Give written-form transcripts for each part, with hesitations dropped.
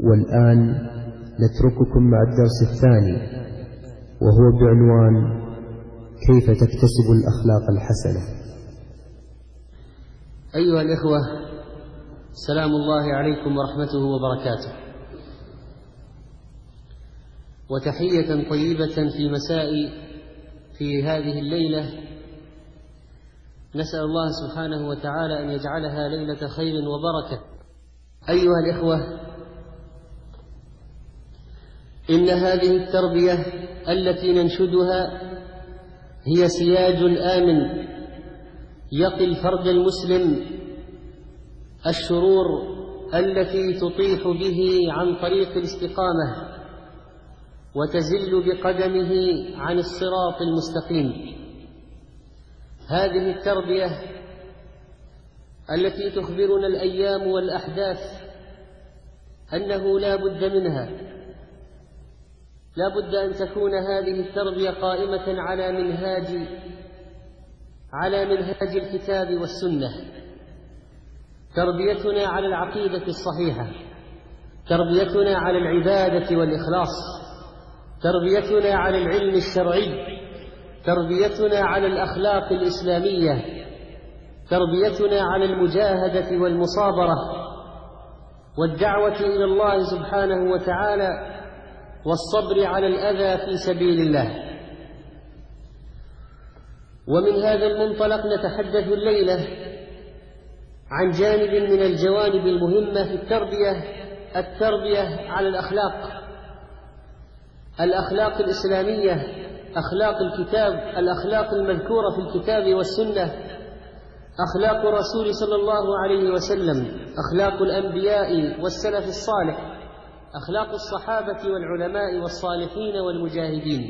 والآن نترككم مع الدرس الثاني، وهو بعنوان كيف تكتسب الأخلاق الحسنة. أيها الإخوة، سلام الله عليكم ورحمته وبركاته، وتحية طيبة في مساء في هذه الليلة. نسأل الله سبحانه وتعالى أن يجعلها ليلة خير وبركة. أيها الإخوة، إن هذه التربية التي ننشدها هي سياج آمن يقي الفرد المسلم الشرور التي تطيح به عن طريق الاستقامة وتزل بقدمه عن الصراط المستقيم. هذه التربية التي تخبرنا الأيام والأحداث أنه لا بد منها، لا بد أن تكون هذه التربية قائمة على منهاج الكتاب والسنة. تربيتنا على العقيدة الصحيحة، تربيتنا على العبادة والإخلاص، تربيتنا على العلم الشرعي، تربيتنا على الأخلاق الإسلامية، تربيتنا على المجاهدة والمصابرة والدعوة إلى الله سبحانه وتعالى والصبر على الأذى في سبيل الله. ومن هذا المنطلق نتحدث الليلة عن جانب من الجوانب المهمة في التربية على الأخلاق الإسلامية، أخلاق الكتاب، الأخلاق المذكورة في الكتاب والسنة، أخلاق الرسول صلى الله عليه وسلم، أخلاق الأنبياء والسلف الصالح، أخلاق الصحابة والعلماء والصالحين والمجاهدين.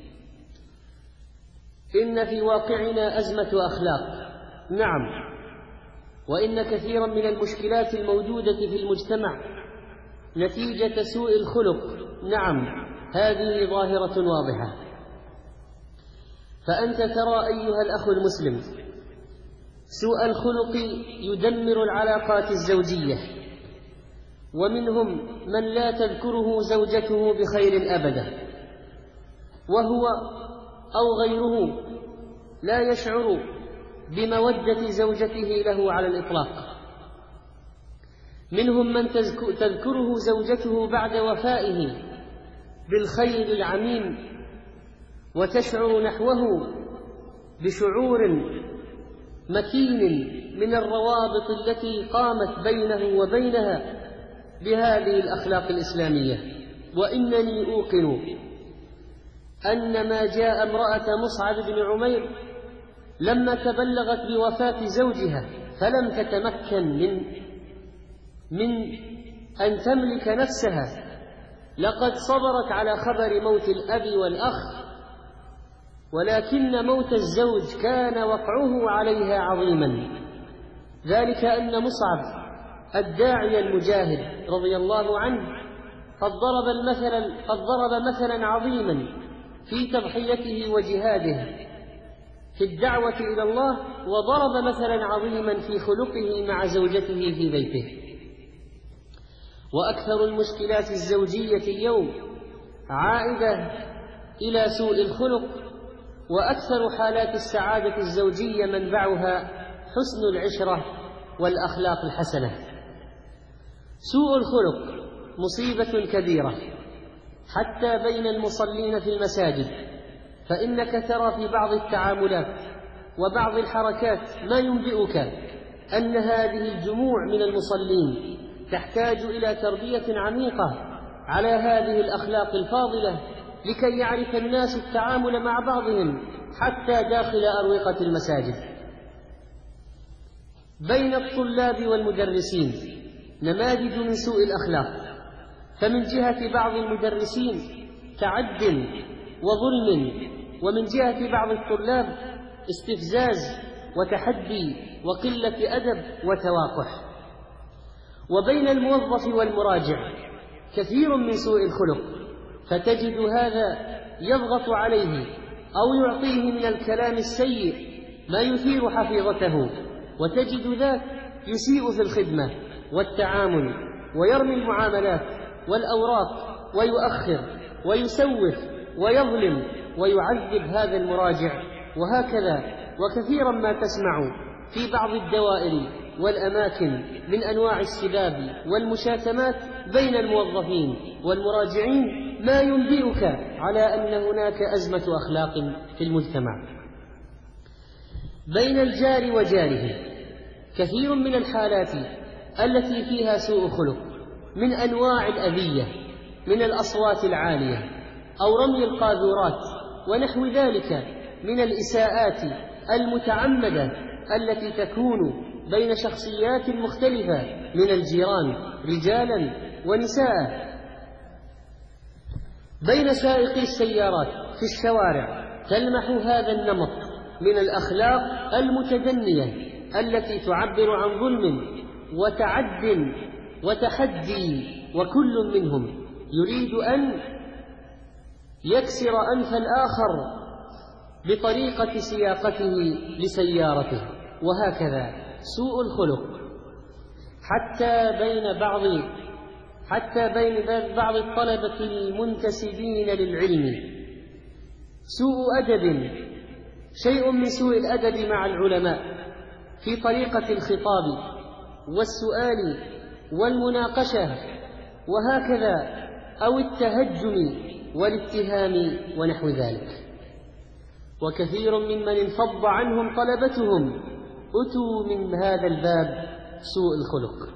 إن في واقعنا أزمة أخلاق، نعم، وإن كثيرا من المشكلات الموجودة في المجتمع نتيجة سوء الخلق، نعم، هذه ظاهرة واضحة. فأنت ترى أيها الأخ المسلم سوء الخلق يدمر العلاقات الزوجية، ومنهم من لا تذكره زوجته بخير أبدا، وهو أو غيره لا يشعر بمودة زوجته له على الإطلاق. منهم من تذكره زوجته بعد وفائه بالخير العميم وتشعر نحوه بشعور مكين من الروابط التي قامت بينه وبينها بهذه الأخلاق الإسلامية. وإنني أوقن أن ما جاء امرأة مصعب بن عمير لما تبلغت بوفاة زوجها فلم تتمكن من أن تملك نفسها، لقد صبرت على خبر موت الأب والأخ، ولكن موت الزوج كان وقعه عليها عظيما. ذلك أن مصعب الداعي المجاهد رضي الله عنه قد ضرب مثلا عظيما في تضحيته وجهاده في الدعوة إلى الله، وضرب مثلا عظيما في خلقه مع زوجته في بيته. وأكثر المشكلات الزوجية اليوم عائدة إلى سوء الخلق، وأكثر حالات السعادة الزوجية منبعها حسن العشرة والأخلاق الحسنة. سوء الخلق مصيبة كبيرة حتى بين المصلين في المساجد، فإنك ترى في بعض التعاملات وبعض الحركات ما ينبئك أن هذه الجموع من المصلين تحتاج إلى تربية عميقة على هذه الأخلاق الفاضلة لكي يعرف الناس التعامل مع بعضهم حتى داخل أروقة المساجد. بين الطلاب والمدرسين نماذج من سوء الأخلاق، فمن جهة بعض المدرسين تعد وظلم، ومن جهة بعض الطلاب استفزاز وتحدي وقلة أدب وتواقح. وبين الموظف والمراجع كثير من سوء الخلق، فتجد هذا يضغط عليه أو يعطيه من الكلام السيء ما يثير حفيظته، وتجد ذاك يسيء في الخدمة والتعامل ويرمي المعاملات والأوراق ويؤخر ويسوف ويظلم ويعذب هذا المراجع. وهكذا وكثيرا ما تسمع في بعض الدوائر والأماكن من أنواع السباب والمشاتمات بين الموظفين والمراجعين ما ينبئك على أن هناك أزمة أخلاق في المجتمع. بين الجار وجاره كثير من الحالات التي فيها سوء خلق من أنواع الأذية من الأصوات العالية أو رمي القاذورات ونحو ذلك من الإساءات المتعمدة التي تكون بين شخصيات مختلفة من الجيران رجالا ونساء. بين سائقي السيارات في الشوارع تلمح هذا النمط من الأخلاق المتدنية التي تعبر عن ظلم وتعد وتحدي، وكل منهم يريد أن يكسر أنف الآخر بطريقة سياقته لسيارته. وهكذا سوء الخلق حتى بين بعض الطلبة المنتسبين للعلم. سوء أدب، شيء من سوء الأدب مع العلماء في طريقة الخطاب والسؤال والمناقشة وهكذا، أو التهجم والاتهام ونحو ذلك. وكثير ممن انفض عنهم طلبتهم أتوا من هذا الباب سوء الخلق.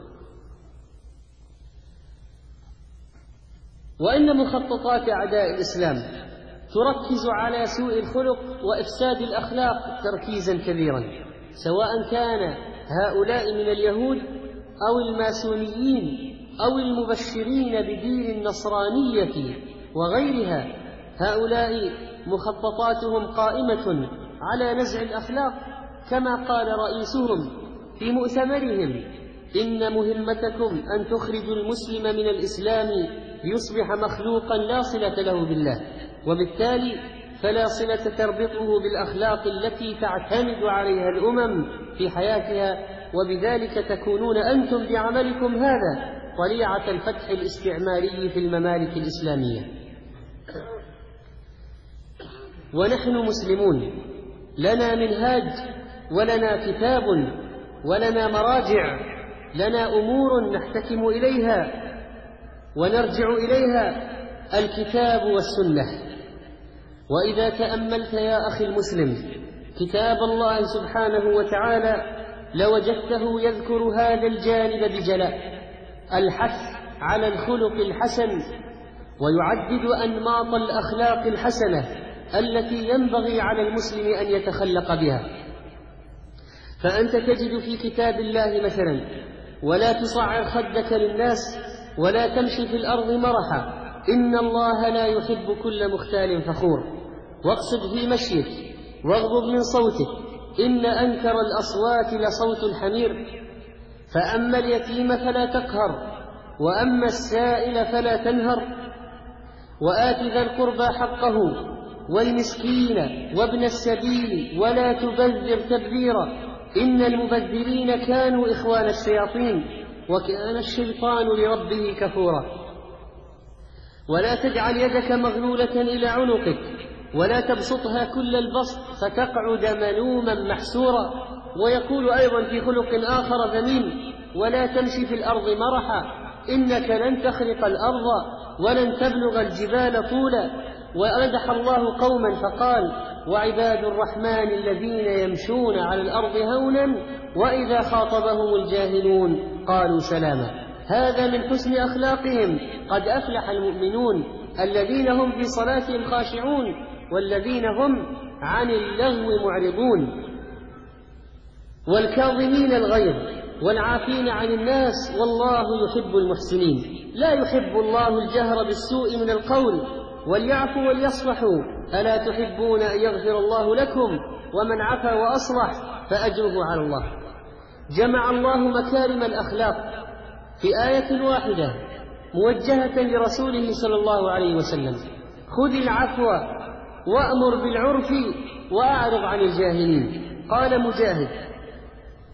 وإن مخططات أعداء الإسلام تركز على سوء الخلق وإفساد الأخلاق تركيزا كبيرا، سواء كان هؤلاء من اليهود أو الماسونيين أو المبشرين بدين النصرانية وغيرها. هؤلاء مخططاتهم قائمة على نزع الأخلاق، كما قال رئيسهم في مؤتمرهم: إن مهمتكم أن تخرجوا المسلم من الإسلام ليصبح مخلوقا لا صلة له بالله، وبالتالي فلا صلة تربطه بالأخلاق التي تعتمد عليها الأمم في حياتها، وبذلك تكونون أنتم بعملكم هذا طليعة الفتح الاستعماري في الممالك الإسلامية. ونحن مسلمون لنا منهاج ولنا كتاب ولنا مراجع، لنا أمور نحتكم إليها ونرجع إليها، الكتاب والسنة. وإذا تأملت يا أخي المسلم كتاب الله سبحانه وتعالى لوجدته يذكر هذا الجانب بجلاء، الحث على الخلق الحسن، ويعدد أنماط الأخلاق الحسنة التي ينبغي على المسلم أن يتخلق بها. فأنت تجد في كتاب الله مثلا: ولا تصعر خدك للناس ولا تمشي في الأرض مرحا إن الله لا يحب كل مختال فخور، واقصد في مشيك واغضب من صوتك إن أنكر الأصوات لصوت الحمير، فأما اليتيم فلا تقهر وأما السائل فلا تنهر، وآت ذا القربى حقه والمسكين وابن السبيل ولا تبذر تبذيرا إن المبذرين كانوا إخوان الشياطين وكان الشيطان لربه كفورا. ولا تجعل يدك مغلولة إلى عنقك ولا تبسطها كل البسط فتقعد ملوما محسورا. ويقول أيضا في خلق آخر ذميم: ولا تمشي في الأرض مرحا إنك لن تخرق الأرض ولن تبلغ الجبال طولا. ومدح الله قوما فقال: وعباد الرحمن الذين يمشون على الأرض هونا وإذا خاطبهم الجاهلون قالوا سلاما. هذا من حسن أخلاقهم. قد أفلح المؤمنون الذين هم في صلاتهم خاشعون والذين هم عن اللغو معرضون. والكاظمين الغيظ والعافين عن الناس والله يحب المحسنين. لا يحب الله الجهر بالسوء من القول. وليعفوا وليصفحوا ألا تحبون أن يغفر الله لكم ومن عفا وأصلح فأجره على الله. جمع الله مكارم الأخلاق في آية واحدة موجهة لرسوله صلى الله عليه وسلم: خذ العفو وأمر بالعرف وأعرض عن الجاهلين. قال مجاهد: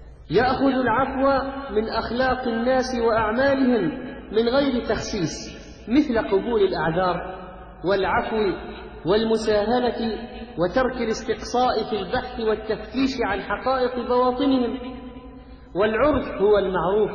يأخذ العفو من أخلاق الناس وأعمالهم من غير تخسيس، مثل قبول الأعذار والعفو والمساهلة وترك الاستقصاء في البحث والتفتيش عن حقائق بواطنهم. والعرف هو المعروف،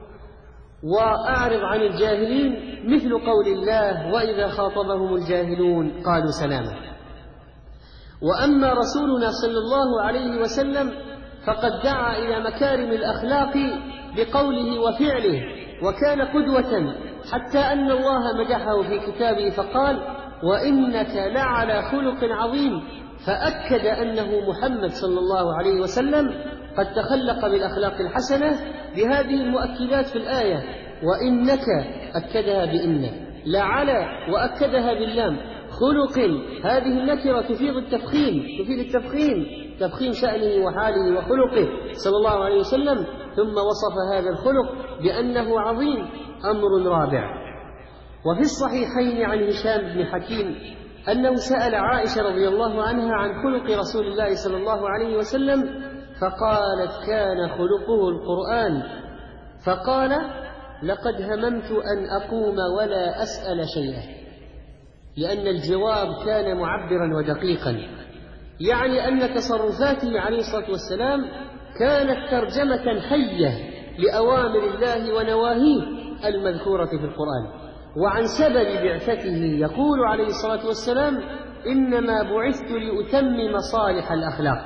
وأعرض عن الجاهلين مثل قول الله: وإذا خاطبهم الجاهلون قالوا سلاما. وأما رسولنا صلى الله عليه وسلم فقد دعا إلى مكارم الأخلاق بقوله وفعله، وكان قدوة، حتى أن الله مدحه في كتابه فقال: وإنك لعلى خلق عظيم، فأكد أنه محمد صلى الله عليه وسلم قد تخلق بالأخلاق الحسنة بهذه المؤكدات في الآية: وإنك أكدها بإن، لعلى وأكدها باللام، خلق، هذه النكرة تفيد التفخيم، تفخيم شأنه وحاله وخلقه صلى الله عليه وسلم، ثم وصف هذا الخلق بأنه عظيم. أمر رابع: وفي الصحيحين عن هشام بن حكيم أنه سأل عائشة رضي الله عنها عن خلق رسول الله صلى الله عليه وسلم، فقالت: كان خلقه القرآن. فقال: لقد هممت أن أقوم ولا أسأل شيئا، لأن الجواب كان معبرا ودقيقا، يعني أن تصرفاته عليه الصلاة والسلام كانت ترجمة حية لأوامر الله ونواهيه المذكورة في القرآن. وعن سبب بعثته يقول عليه الصلاة والسلام: إنما بعثت لأتمم صالح الأخلاق.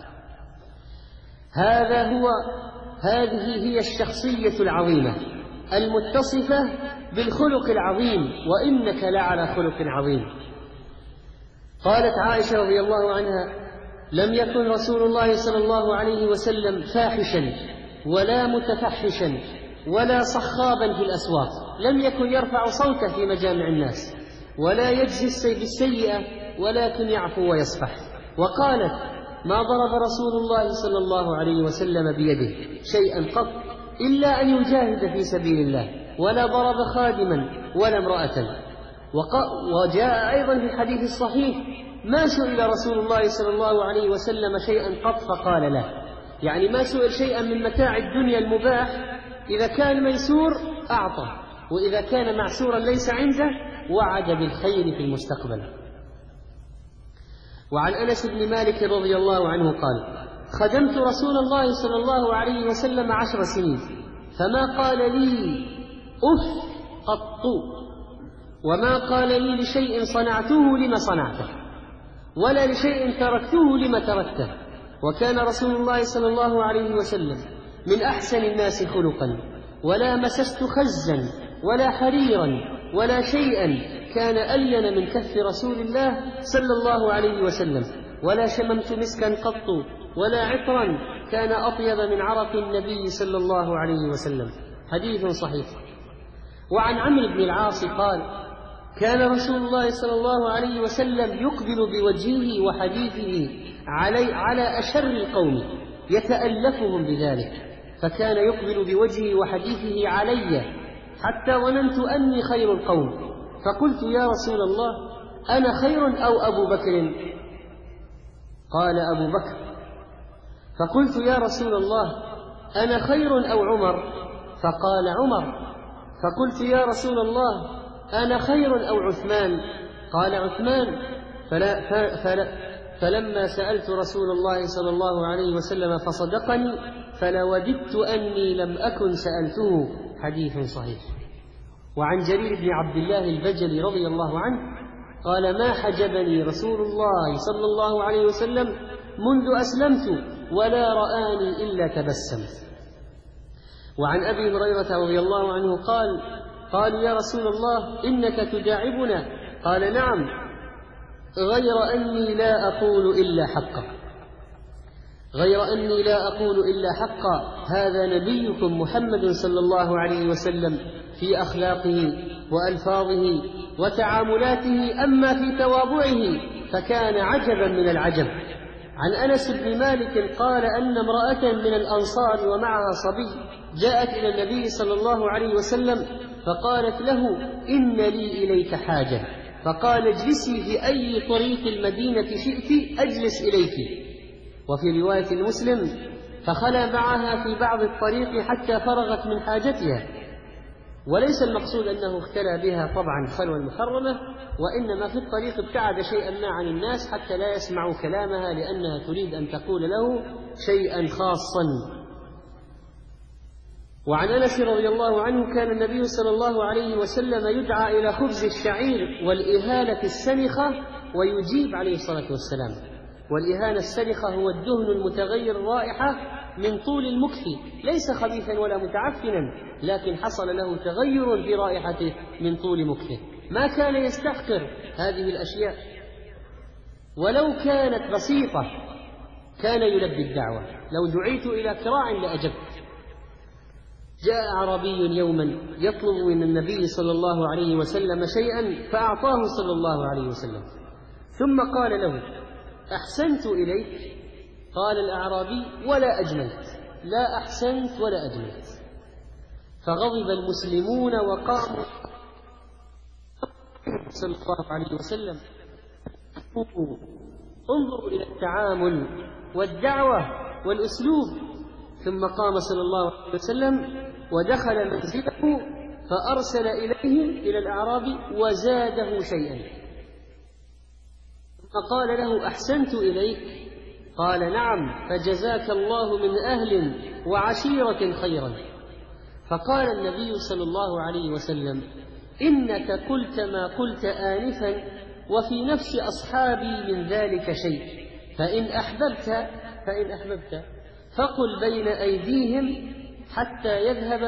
هذه هي الشخصية العظيمة المتصفة بالخلق العظيم، وإنك لعلى خلق عظيم. قالت عائشة رضي الله عنها: لم يكن رسول الله صلى الله عليه وسلم فاحشا ولا متفحشا ولا صخابا في الأسواق، لم يكن يرفع صوته في مجامع الناس ولا يجزي بالسيئة، ولكن يعفو ويصفح. وقالت: ما ضرب رسول الله صلى الله عليه وسلم بيده شيئا قط إلا أن يجاهد في سبيل الله، ولا ضرب خادما ولا امرأة. وجاء أيضا في الحديث الصحيح: ما سئل رسول الله صلى الله عليه وسلم شيئا قط فقال له، يعني ما سئل شيئا من متاع الدنيا المباح، إذا كان ميسور أعطى، وإذا كان معسورا ليس عنده وعد بالخير في المستقبل. وعن أنس بن مالك رضي الله عنه قال: خدمت رسول الله صلى الله عليه وسلم 10 سنين، فما قال لي أف قط، وما قال لي لشيء صنعته لما صنعته، ولا لشيء تركته لما تركته. وكان رسول الله صلى الله عليه وسلم من أحسن الناس خلقا، ولا مسست خزا ولا حريرا ولا شيئا كان ألين من كف رسول الله صلى الله عليه وسلم، ولا شممت مسكا قط ولا عطرا كان أطيب من عرق النبي صلى الله عليه وسلم. حديث صحيح. وعن عمرو بن العاص قال: كان رسول الله صلى الله عليه وسلم يقبل بوجهه وحديثه على أشر القوم يتألفهم بذلك، فكان يقبل بوجهه وحديثه علي حتى ظننت أني خير القوم، فقلت: يا رسول الله، أنا خير أو أبو بكر؟ قال: أبو بكر. فقلت: يا رسول الله، أنا خير أو عمر؟ فقال: عمر. فقلت: يا رسول الله، أنا خير أو عثمان؟ قال: عثمان. فلما سألت رسول الله صلى الله عليه وسلم فصدقني فلوددت أني لم أكن سألته. حديث صحيح. وعن جرير بن عبد الله البجلي رضي الله عنه قال: ما حجبني رسول الله صلى الله عليه وسلم منذ أسلمت ولا رآني إلا تبسم. وعن أبي هريرة رضي الله عنه قال: قالوا: يا رسول الله، إنك تداعبنا. قال: نعم، غير أني لا أقول إلا حقا. هذا نبيكم محمد صلى الله عليه وسلم في أخلاقه وألفاظه وتعاملاته، أما في تواضعه فكان عجبا من العجب. عن أنس بن مالك قال أن امرأة من الأنصار ومعها صبي جاءت إلى النبي صلى الله عليه وسلم فقالت له: إن لي إليك حاجة. فقال: اجلسي في أي طريق المدينة شئت أجلس إليك. وفي رواية المسلم: فخلى معها في بعض الطريق حتى فرغت من حاجتها. وليس المقصود أنه اختلى بها طبعا خلوة محرمة، وإنما في الطريق ابتعد شيئا ما عن الناس حتى لا يسمعوا كلامها، لأنها تريد أن تقول له شيئا خاصا. وعن أنس رضي الله عنه كان النبي صلى الله عليه وسلم يدعى إلى خبز الشعير والإهالة السنخة ويجيب عليه الصلاة والسلام. والإهانة السنخة هو الدهن المتغير الرائحة من طول المكث، ليس خبيثا ولا متعفنا، لكن حصل له تغير في رائحته من طول مكثه. ما كان يستحقر هذه الأشياء، ولو كانت بسيطة كان يلبي الدعوة. لو دعيت إلى كراع لأجبت. جاء أعرابي يوما يطلب من النبي صلى الله عليه وسلم شيئا فأعطاه صلى الله عليه وسلم، ثم قال له: أحسنت إليك؟ قال الأعرابي: ولا أجملت. لا أحسنت ولا أجملت. فغضب المسلمون وقاموا صلى الله عليه وسلم: انظروا إلى التعامل والدعوة والأسلوب. ثم قام صلى الله عليه وسلم ودخل منزله فأرسل إليه إلى الأعرابي وزاده شيئا، فقال له: أحسنت إليك؟ قال: نعم، فجزاك الله من أهل وعشيرة خيرا. فقال النبي صلى الله عليه وسلم: إنك قلت ما قلت آنفا، وفي نفس أصحابي من ذلك شيء، فإن أحببت فقل بين أيديهم حتى يذهب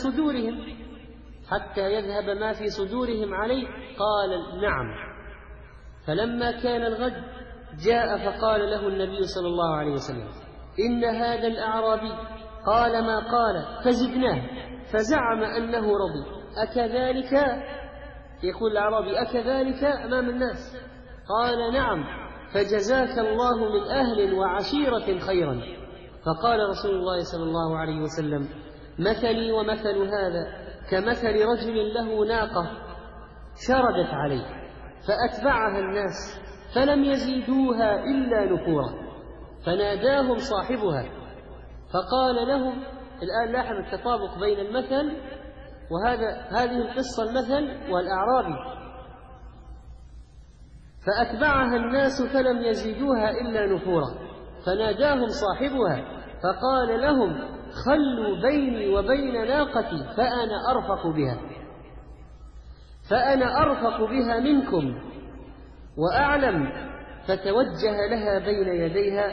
ما في صدورهم عليه. قال: نعم. فلما كان الغد جاء فقال له النبي صلى الله عليه وسلم: إن هذا الأعرابي قال ما قال فزدناه، فزعم أنه رضي. أكذلك؟ يقول الأعرابي: أكذلك أمام الناس؟ قال: نعم، فجزاك الله من أهل وعشيرة خيرا. فقال رسول الله صلى الله عليه وسلم: مثلي ومثل هذا كمثل رجل له ناقة شردت عليه فأتبعها الناس فلم يزيدوها إلا نفورا، فناداهم صاحبها فقال لهم. الآن لاحظ التطابق بين المثل هذه القصة، المثل والأعرابي. فأتبعها الناس فلم يزيدوها إلا نفورا، فناداهم صاحبها فقال لهم: خلوا بيني وبين ناقتي فأنا أرفق بها منكم وأعلم. فتوجه لها بين يديها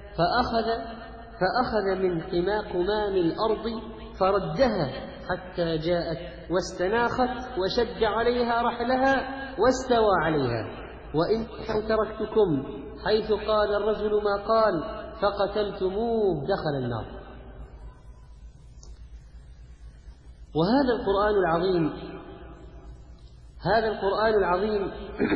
فأخذ من قمام الأرض فردها حتى جاءت واستناخت وشد عليها رحلها واستوى عليها. وإن تركتكم حيث قال الرجل ما قال فقتلتموه دخل النار. وهذا القرآن العظيم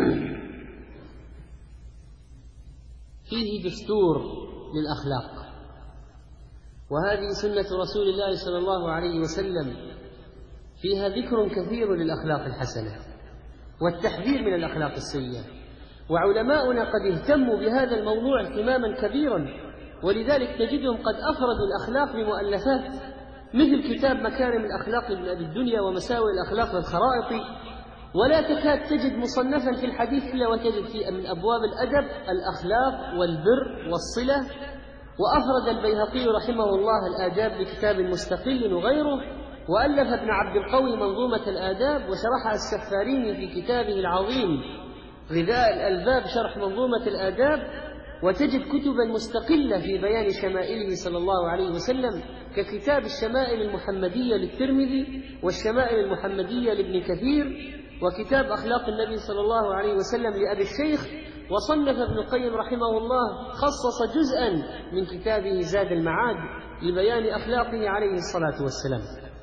فيه دستور للأخلاق، وهذه سنة رسول الله صلى الله عليه وسلم فيها ذكر كثير للأخلاق الحسنة والتحذير من الأخلاق السيئة. وعلماؤنا قد اهتموا بهذا الموضوع اهتماما كبيرا، ولذلك تجدهم قد أفردوا الأخلاق بمؤلفات، مثل كتاب مكارم الأخلاق لابن أبي الدنيا ومساوئ الأخلاق للخرائطي. ولا تكاد تجد مصنفا في الحديث إلا وتجد فيه من أبواب الأدب الأخلاق والبر والصلة. وأفرد البيهقي رحمه الله الآداب بكتاب مستقل وغيره، وألف ابن عبد القوي منظومة الآداب، وشرحها السفاريني في كتابه العظيم غذاء الألباب شرح منظومة الآداب. وتجد كتبا مستقلة في بيان شمائله صلى الله عليه وسلم، ككتاب الشمائل المحمدية للترمذي والشمائل المحمدية لابن كثير، وكتاب أخلاق النبي صلى الله عليه وسلم لأبي الشيخ. وصنف ابن القيم رحمه الله خصص جزءا من كتابه زاد المعاد لبيان أخلاقه عليه الصلاة والسلام.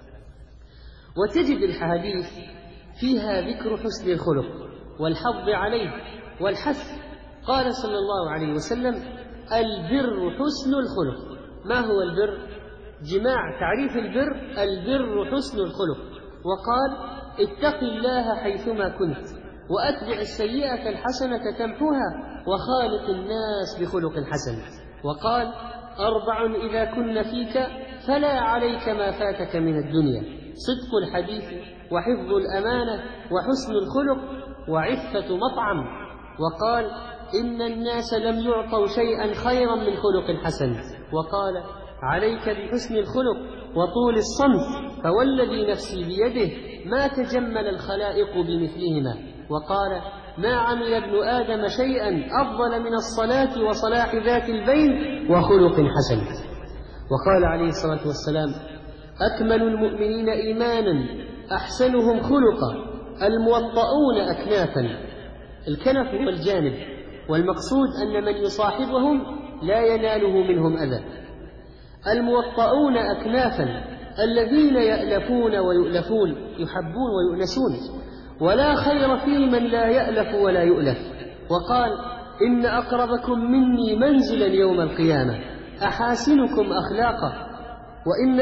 وتجد الحديث فيها ذكر حسن الخلق والحض عليه والحث. قال صلى الله عليه وسلم: البر حسن الخلق. ما هو البر؟ جماع تعريف البر حسن الخلق. وقال: اتق الله حيثما كنت وأتبع السيئة الحسنة تمحها وخالق الناس بخلق حسن. وقال: 4 إذا كن فيك فلا عليك ما فاتك من الدنيا. صدق الحديث وحفظ الأمانة وحسن الخلق وعفة مطعم. وقال إن الناس لم يعطوا شيئا خيرا من خلق حسن. وقال عليك بحسن الخلق وطول الصمت، فوالذي نفسي بيده ما تجمل الخلائق بمثلهما. وقال ما عمل ابن آدم شيئا أفضل من الصلاة وصلاح ذات البين وخلق حسن. وقال عليه الصلاة والسلام أكمل المؤمنين إيمانا أحسنهم خلقا الموطؤون أكنافا. الكنف هو الجانب، والمقصود أن من يصاحبهم لا يناله منهم أذى. الموطؤون أكنافا الذين يألفون ويؤلفون، يحبون ويؤنسون، ولا خير في من لا يألف ولا يؤلف. وقال إن أقربكم مني منزلا يوم القيامة أحاسنكم أخلاقا، وإن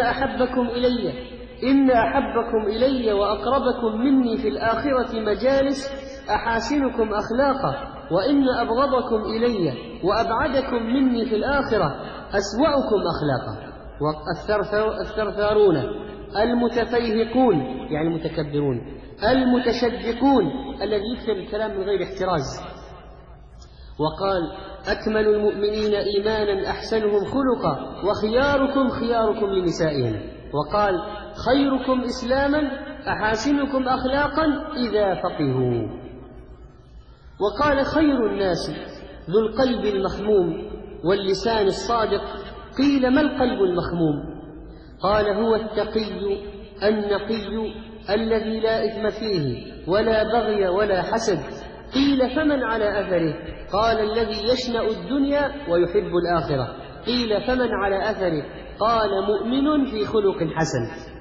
أحبكم إلي وأقربكم مني في الآخرة مجالس أحاسنكم أخلاقا، وإن أبغضكم إلي وأبعدكم مني في الآخرة أسوأكم أخلاقا. والثرثارون المتفيهقون يعني المتكبرون، المتشدقون الذي يكثر الكلام من غير احتراز. وقال أكمل المؤمنين إيمانا أحسنهم خلقا وخياركم خياركم لنسائهم. وقال خيركم إسلاما أحاسنكم أخلاقا إذا فقهوا. وقال خير الناس ذو القلب المخموم واللسان الصادق. قيل ما القلب المخموم؟ قال هو التقي النقي الذي لا إثم فيه ولا بغي ولا حسد. قيل فمن على أثره؟ قال الذي يشنأ الدنيا ويحب الآخرة. قيل فمن على أثره؟ قال مؤمن في خلق حسن.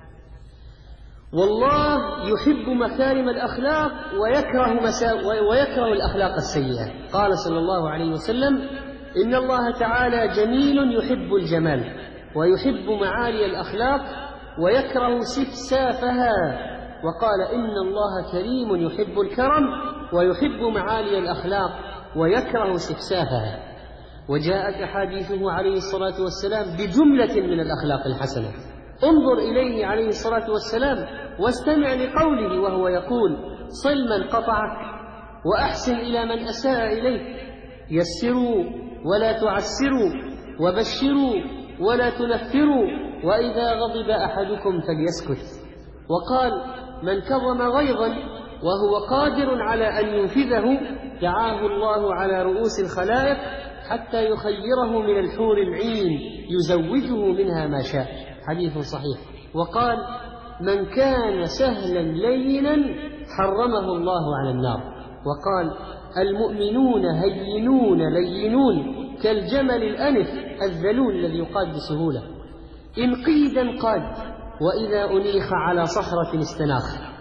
والله يحب مكارم الأخلاق ويكره الأخلاق السيئة. قال صلى الله عليه وسلم إن الله تعالى جميل يحب الجمال ويحب معالي الأخلاق ويكره سفسافها. وقال إن الله كريم يحب الكرم ويحب معالي الأخلاق ويكره سفسافها. وجاءت أحاديثه عليه الصلاة والسلام بجملة من الأخلاق الحسنة. انظر إليه عليه الصلاة والسلام واستمع لقوله وهو يقول صل من قطعك وأحسن إلى من أساء إليك، يسروا ولا تعسروا وبشروا ولا تنفروا، وإذا غضب أحدكم فليسكت. وقال من كظم غيظا وهو قادر على أن ينفذه دعاه الله على رؤوس الخلائق حتى يخيره من الحور العين يزوجه منها ما شاء. حديث صحيح. وقال من كان سهلا لينا حرمه الله على النار. وقال المؤمنون هينون لينون كالجمل الأنف الذلول الذي يقاد بسهولة، إن قيدا قاد وإذا أنيخ على صخرة استناخ.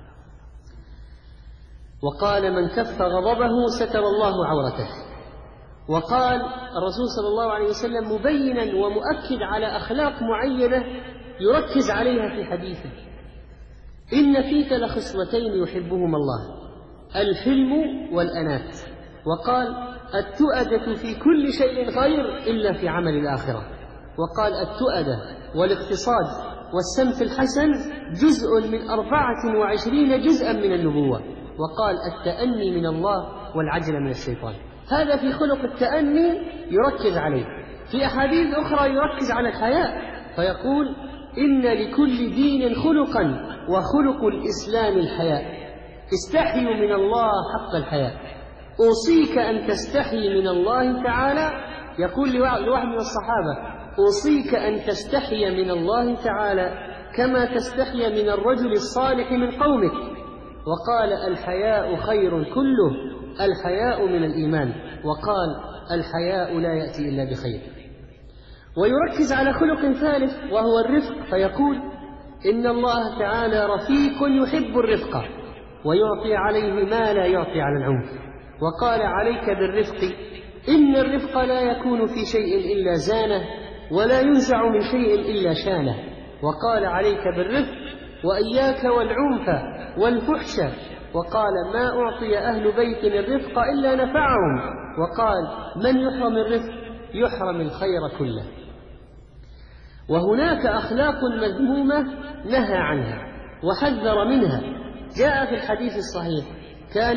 وقال من كف غضبه ستر الله عورته. وقال الرسول صلى الله عليه وسلم مبينا ومؤكد على أخلاق معينة يركز عليها في حديثه: إن فيك لخصلتين يحبهما الله، الحلم والأنات. وقال التؤدة في كل شيء خير إلا في عمل الآخرة. وقال التؤدة والاقتصاد والسمت الحسن جزء من 24 جزءا من النبوة. وقال التأني من الله والعجل من الشيطان. هذا في خلق التأني يركز عليه. في أحاديث أخرى يركز على الحياء فيقول إن لكل دين خلقا وخلق الإسلام الحياء، استحيوا من الله حق الحياء. أوصيك أن تستحي من الله تعالى، يقول لواحد من الصحابة أوصيك أن تستحي من الله تعالى كما تستحي من الرجل الصالح من قومك. وقال الحياء خير كله، الحياء من الإيمان. وقال الحياء لا يأتي إلا بخير. ويركز على خلق ثالث وهو الرفق، فيقول إن الله تعالى رفيق يحب الرفق ويعطي عليه ما لا يعطي على العنف. وقال عليك بالرفق، إن الرفق لا يكون في شيء إلا زانه ولا ينزع من شيء إلا شانه. وقال عليك بالرفق وإياك والعنف والفحش. وقال ما أعطي أهل بيت الرفق إلا نفعهم. وقال من يحرم الرفق يحرم الخير كله. وهناك أخلاق مذمومة نهى عنها وحذر منها. جاء في الحديث الصحيح: كان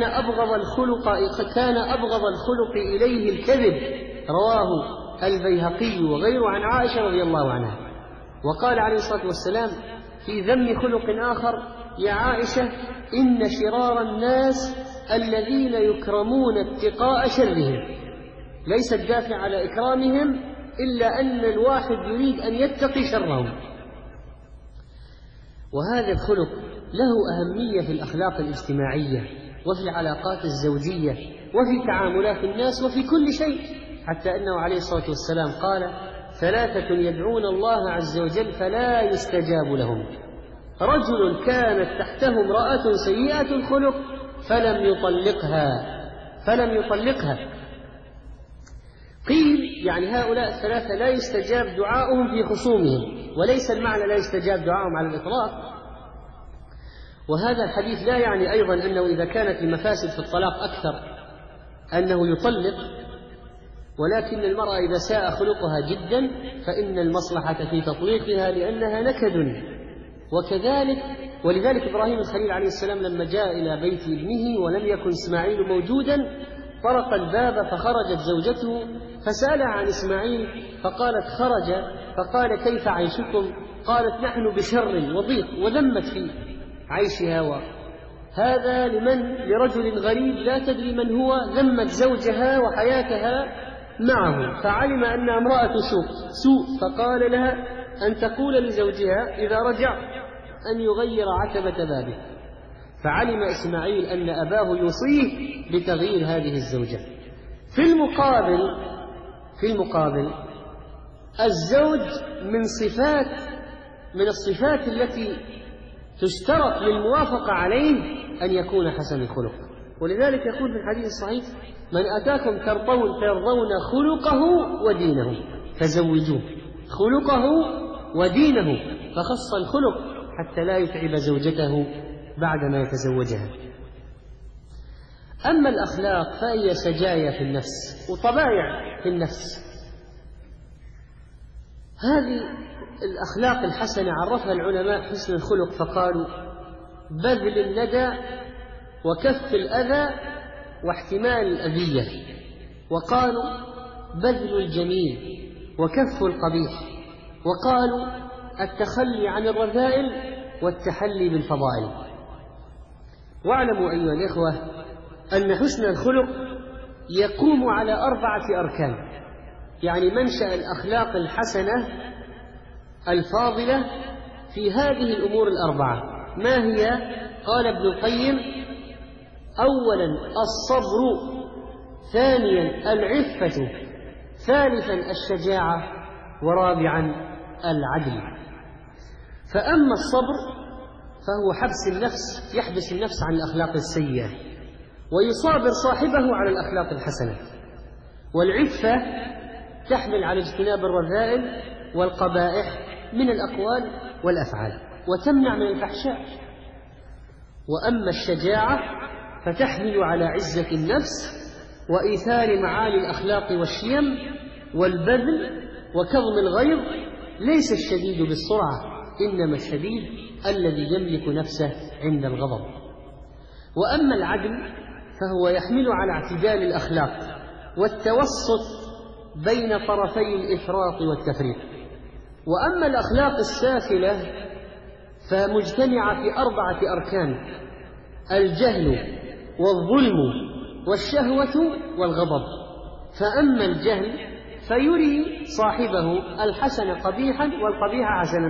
أبغض الخلق إليه الكذب، رواه البيهقي وغيره عن عائشة رضي الله عنها. وقال عليه الصلاة والسلام في ذم خلق آخر: يا عائشة، إن شرار الناس الذين يكرمون اتقاء شرهم. ليس الدافع على إكرامهم إلا أن الواحد يريد أن يتقي شرهم. وهذا الخلق له أهمية في الأخلاق الاجتماعية وفي العلاقات الزوجية وفي تعاملات الناس وفي كل شيء، حتى أنه عليه الصلاة والسلام قال: 3 يدعون الله عز وجل فلا يستجاب لهم: رجل كانت تحته امرأة سيئة الخلق فلم يطلقها. قيل يعني هؤلاء 3 لا يستجاب دعاؤهم في خصومهم، وليس المعنى لا يستجاب دعاؤهم على الإطلاق. وهذا الحديث لا يعني أيضا أنه إذا كانت المفاسد في الطلاق أكثر أنه يطلق، ولكن المرأة إذا ساء خلقها جدا فإن المصلحة في تطليقها لأنها نكد. ولذلك إبراهيم الخليل عليه السلام لما جاء إلى بيت ابنه ولم يكن إسماعيل موجودا طرق الباب فخرجت زوجته فسألها عن إسماعيل فقالت: خرج. فقال: كيف عيشكم؟ قالت: نحن بشر وضيق، وذمت في عيشها. هذا لرجل غريب لا تدري من هو، ذمت زوجها وحياتها معه، فعلم أن امرأة سوء، فقال لها أن تقول لزوجها إذا رجع أن يغير عتبة بابه. فعلم إسماعيل أن أباه يوصيه بتغيير هذه الزوجة. في المقابل الزوج من الصفات التي تشترط للموافقة عليه أن يكون حسن الخلق. ولذلك يقول في الحديث الصحيح: من أتاكم ترضون خلقه ودينه فزوجوه. خلقه ودينه، فخص الخلق حتى لا يتعب زوجته بعدما يتزوجها. أما الأخلاق فهي سجايا في النفس وطبائع في النفس. هذه الأخلاق الحسنة عرفها العلماء حسن الخلق فقالوا: بذل الندى وكف الأذى واحتمال الأذية. وقالوا: بذل الجميل وكف القبيح. وقالوا: التخلي عن الرذائل والتحلي بالفضائل. واعلموا أيها الإخوة أن حسن الخلق يقوم على 4 أركان، يعني منشأ الأخلاق الحسنة الفاضلة في هذه الأمور 4. ما هي؟ قال ابن القيم: أولا الصبر، ثانيا العفة، ثالثا الشجاعة، ورابعا العدل. فأما الصبر فهو يحبس النفس عن الأخلاق السيئة ويصابر صاحبه على الأخلاق الحسنة. والعفة تحمل على اجتناب الرذائل والقبائح من الأقوال والأفعال وتمنع من الفحشاء. وأما الشجاعة فتحمل على عزة النفس وإيثار معالي الأخلاق والشيم والبذل وكظم الغيظ. ليس الشديد بالسرعة، إنما الشديد الذي يملك نفسه عند الغضب. وأما العدل فهو يحمل على اعتدال الأخلاق والتوسط بين طرفي الإفراط والتفريط. وأما الأخلاق السافلة فمجتمعة في 4 أركان: الجهل والظلم والشهوة والغضب. فأما الجهل فيري صاحبه الحسن قبيحا والقبيح حسنا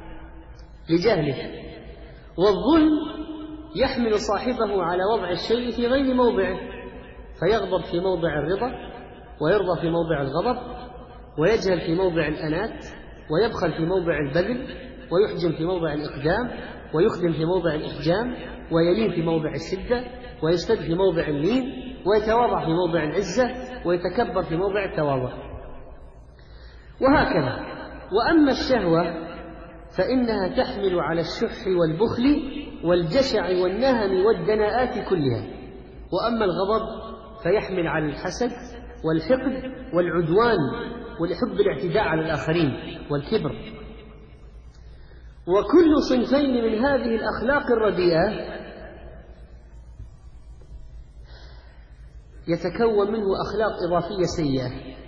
لجهله، والظلم يحمل صاحبه على وضع الشيء في غير موضعه، فيغضب في موضع الرضا ويرضى في موضع الغضب، ويجهل في موضع الأنات، ويبخل في موضع البذل، ويحجم في موضع الإقدام، ويخدم في موضع الإحجام، ويلين في موضع الشدة، ويستد في موضع اللين، ويتواضع في موضع العزة، ويتكبر في موضع التواضع، وهكذا. وأما الشهوة فإنها تحمل على الشح والبخل والجشع والنهم والدناءات كلها. وأما الغضب فيحمل على الحسد والحقد والعدوان والحب الاعتداء على الآخرين والكبر. وكل صنفين من هذه الأخلاق الرديئة يتكون منه أخلاق إضافية سيئة.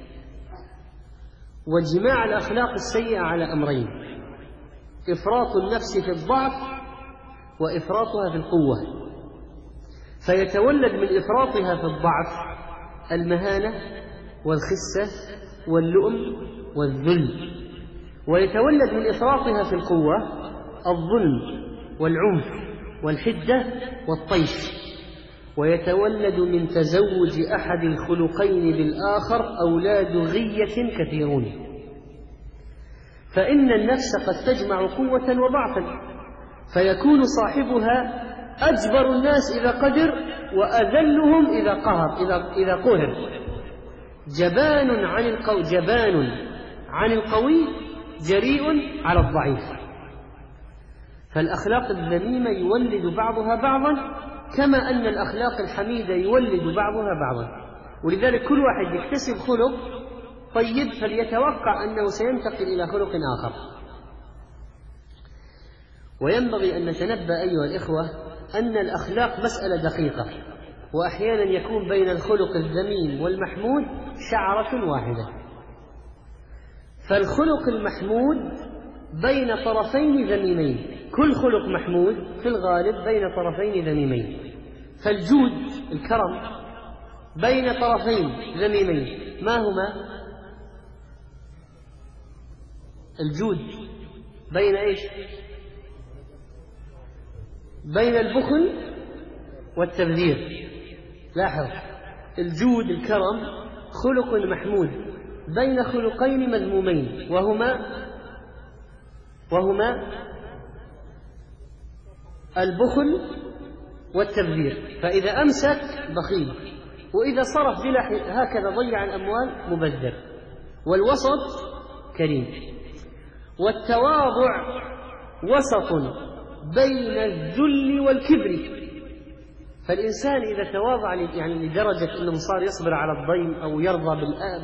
واجماع الأخلاق السيئة على أمرين: إفراط النفس في الضعف وإفراطها في القوة. فيتولد من إفراطها في الضعف المهانة والخسة واللؤم والذل، ويتولد من إفراطها في القوة الظلم والعنف والحدة والطيش، ويتولد من تزوج أحد الخلقين بالآخر أولاد غية كثيرون. فإن النفس قد تجمع قوة وضعفا، فيكون صاحبها أجبر الناس إذا قدر وأذلهم إذا قهر، جبان عن القوي جريء على الضعيف. فالأخلاق الذميمة يولد بعضها بعضا، كما أن الأخلاق الحميدة يولد بعضها بعضا. ولذلك كل واحد يكتسب خلق طيب فليتوقع أنه سينتقل إلى خلق آخر. وينبغي أن نتنبأ أيها الإخوة أن الأخلاق مسألة دقيقة، وأحيانا يكون بين الخلق الذميم والمحمود شعرة واحدة. فالخلق المحمود بين طرفين ذميمين، كل خلق محمود في الغالب بين طرفين ذميمين. فالجود الكرم بين طرفين ذميمين، ما هما؟ الجود بين إيش؟ بين البخل والتبذير. لاحظ، الجود الكرم خلق محمود بين خلقين مذمومين، وهما البخل والتبذير. فإذا أمسك بخيل، وإذا صرف بلا هكذا ضيع الأموال مبذر. والوسط كريم. والتواضع وسط بين الذل والكبر. فالإنسان إذا تواضع يعني لدرجة أنه صار يصبر على الضيم أو يرضى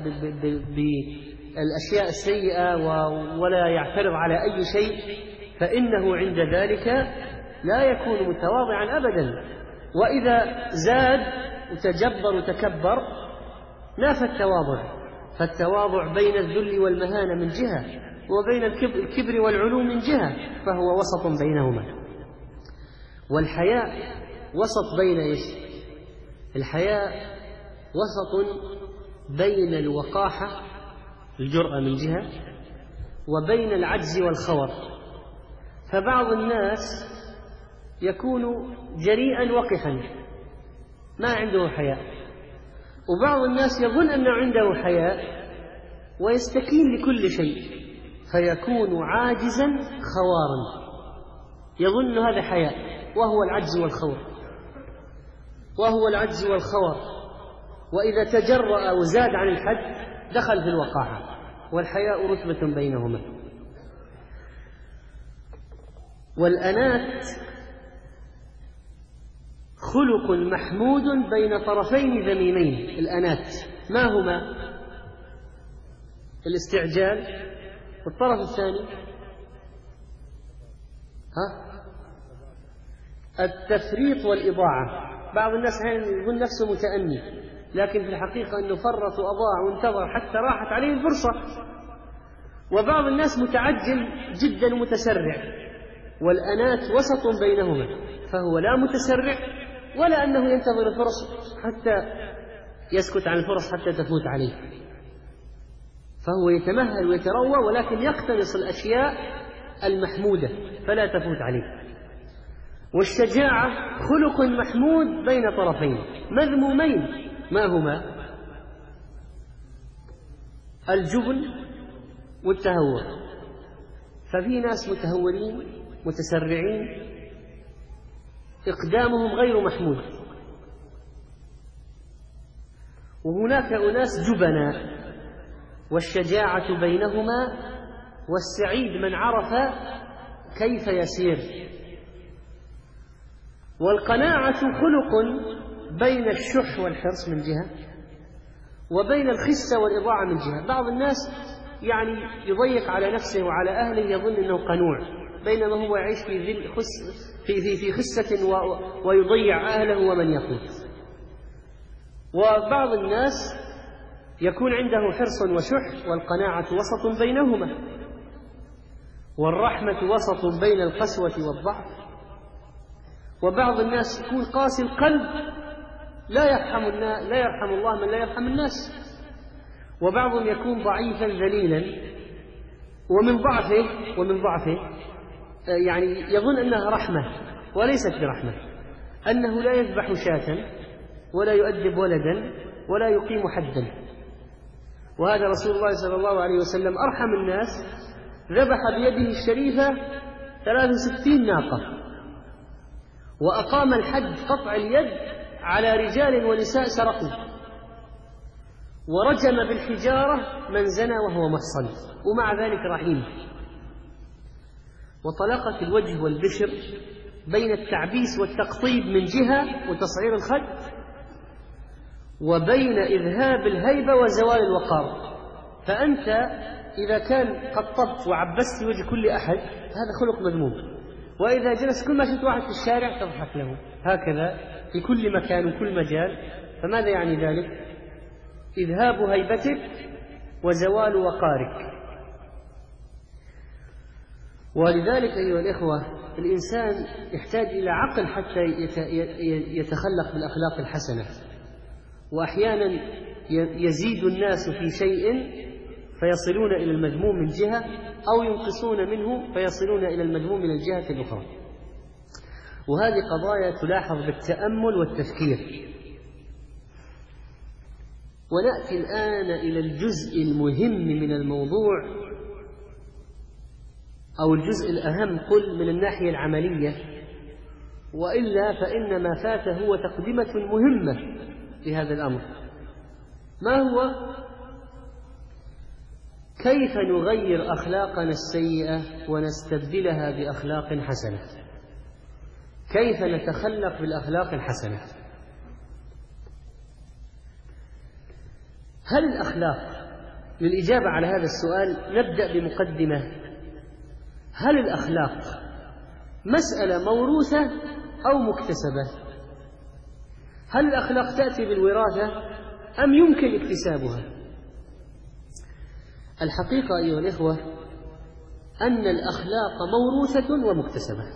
بالأشياء السيئة ولا يعترض على أي شيء، فإنه عند ذلك لا يكون متواضعا أبدا. وإذا زاد وتجبر وتكبر نافى التواضع. فالتواضع بين الذل والمهانة من جهة، وبين الكبر والعلو من جهة، فهو وسط بينهما. والحياء وسط بين إيش؟ الحياء وسط بين الوقاحة الجرأة من جهة، وبين العجز والخور. فبعض الناس يكون جريئا وقحا ما عنده حياء، وبعض الناس يظن أنه عنده حياء ويستكين لكل شيء، فيكون عاجزا خوارا يظن هذا حياء، وهو العجز والخور. وإذا تجرأ وزاد عن الحد دخل في الوقاحة، والحياء رتبة بينهما. والأنات خلق محمود بين طرفين ذميمين. الأنات ما هما؟ الاستعجال، والطرف الثاني التفريط والإضاعة. بعض الناس يقول نفسه متأني، لكن في الحقيقة أنه فرط وأضاع وانتظر حتى راحت عليه الفرصة. وبعض الناس متعجل جدا ومتسرع، والأنات وسط بينهما، فهو لا متسرع ولا أنه ينتظر الفرص حتى يسكت عن الفرص حتى تفوت عليه. فهو يتمهل ويتروى، ولكن يقتنص الأشياء المحمودة فلا تفوت عليه. والشجاعة خلق محمود بين طرفين مذمومين، ما هما؟ الجبن والتهور. ففي ناس متهورين متسرعين إقدامهم غير محمود، وهناك أناس جبنا، والشجاعة بينهما، والسعيد من عرف كيف يسير. والقناعة خلق بين الشح والحرص من جهة، وبين الخسة والإضاعة من جهة. بعض الناس يعني يضيق على نفسه وعلى أهله، يظن أنه قنوع، بينما هو يعيش في خسة ويضيع أهله ومن يقوت. وبعض الناس يكون عنده حرص وشح، والقناعة وسط بينهما، والرحمة وسط بين القسوة والضعف. وبعض الناس يكون قاسي القلب لا يرحم الله من لا يرحم الناس. وبعضهم يكون ضعيفا ذليلا، ومن ضعفه يعني يظن أنها رحمة وليست برحمة، أنه لا يذبح شاة ولا يؤدب ولدا ولا يقيم حدا. وهذا رسول الله صلى الله عليه وسلم أرحم الناس، ذبح بيده الشريفة 63 ناقة، وأقام الحد قطع اليد على رجال ونساء سرقوا، ورجم بالحجارة من زنى وهو محصن، ومع ذلك رحيم. وطلقة الوجه والبشر بين التعبيس والتقطيب من جهة وتصعير الخد، وبين إذهاب الهيبة وزوال الوقار. فأنت إذا كان قطبت وعبست وجه كل أحد هذا خلق مذموم، وإذا جلس كل ما شفت واحد في الشارع تضحك له هكذا في كل مكان وكل مجال، فماذا يعني ذلك؟ إذهاب هيبتك وزوال وقارك. ولذلك أيها الإخوة الإنسان يحتاج إلى عقل حتى يتخلق بالأخلاق الحسنة. وأحيانا يزيد الناس في شيء فيصلون إلى المذموم من جهة، أو ينقصون منه فيصلون إلى المذموم من الجهة الأخرى. وهذه قضايا تلاحظ بالتأمل والتفكير. ونأتي الآن إلى الجزء المهم من الموضوع، أو الجزء الأهم قل من الناحية العملية، وإلا فإن ما فات هو تقدمة مهمة في هذا الأمر. ما هو؟ كيف نغير أخلاقنا السيئة ونستبدلها بأخلاق حسنة؟ كيف نتخلق بالأخلاق الحسنة؟ هل الأخلاق، للإجابة على هذا السؤال نبدأ بمقدمة. هل الأخلاق مسألة موروثة أو مكتسبة؟ هل الأخلاق تأتي بالوراثة أم يمكن اكتسابها؟ الحقيقة أيها الإخوة أن الأخلاق موروثة ومكتسبة.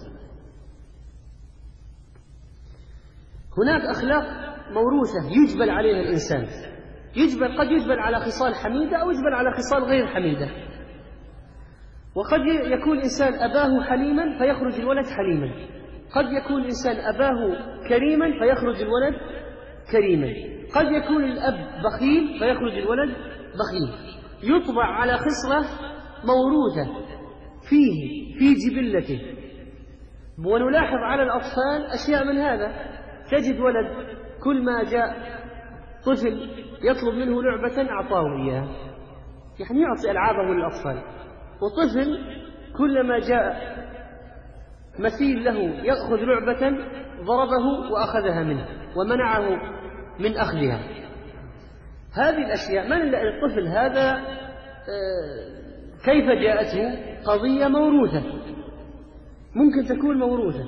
هناك أخلاق موروثة يجبل عليها الإنسان، قد يجبل على خصال حميدة أو يجبل على خصال غير حميدة. وقد يكون الإنسان أباه حليما فيخرج الولد حليما، قد يكون الإنسان أباه كريما فيخرج الولد كريما، قد يكون الأب بخيل فيخرج الولد بخيل. يطبع على خصلة موروثة في جبلته. ونلاحظ على الأطفال أشياء من هذا. تجد ولد كل ما جاء طفل يطلب منه لعبة أعطاه إياها، يعني يعطي ألعابه للأطفال. وطفل كلما جاء مثيل له يأخذ لعبة ضربه وأخذها منه ومنعه من أخذها. هذه الأشياء من الطفل هذا كيف جاءته؟ قضية موروثة، ممكن تكون موروثة،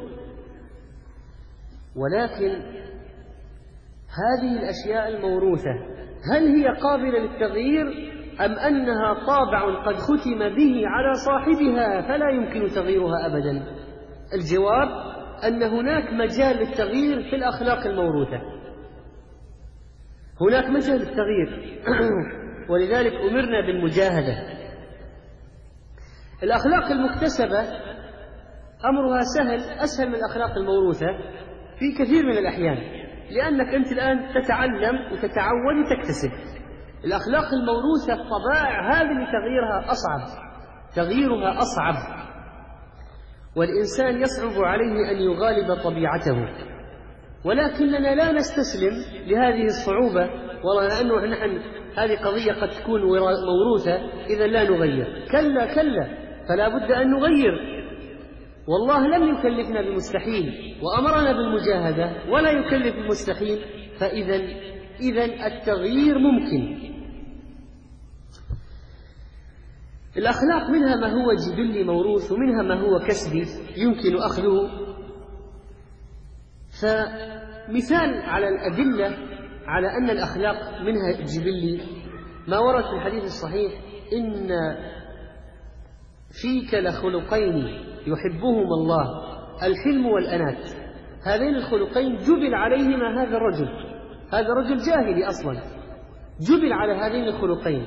ولكن هذه الأشياء الموروثة هل هي قابلة للتغيير أم أنها طابع قد ختم به على صاحبها فلا يمكن تغييرها أبدا؟ الجواب أن هناك مجال للتغيير في الأخلاق الموروثة، هناك مجال للتغيير. ولذلك أمرنا بالمجاهدة. الأخلاق المكتسبة أمرها أسهل من الأخلاق الموروثة في كثير من الأحيان، لأنك أنت الآن تتعلم وتتعود وتكتسب. الأخلاق الموروثة الطبائع هذه تغييرها أصعب، والإنسان يصعب عليه أن يغالب طبيعته. ولكننا لا نستسلم لهذه الصعوبة، والله لأنه نحن هذه قضية قد تكون موروثة إذا لا نغير. كلا، فلا بد أن نغير. والله لم يكلفنا بالمستحيل وأمرنا بالمجاهدة، ولا يكلف بالمستحيل، فإذا التغيير ممكن. الأخلاق منها ما هو جبلي موروث ومنها ما هو كسبي يمكن أخذه. فمثال على الأدلة على أن الأخلاق منها جبلي ما ورد في الحديث الصحيح: إن فيك لخلقين يحبهما الله، الحلم والأنات. هذين الخلقين جبل عليهما هذا الرجل، هذا رجل جاهلي أصلا، جبل على هذين الخلقين: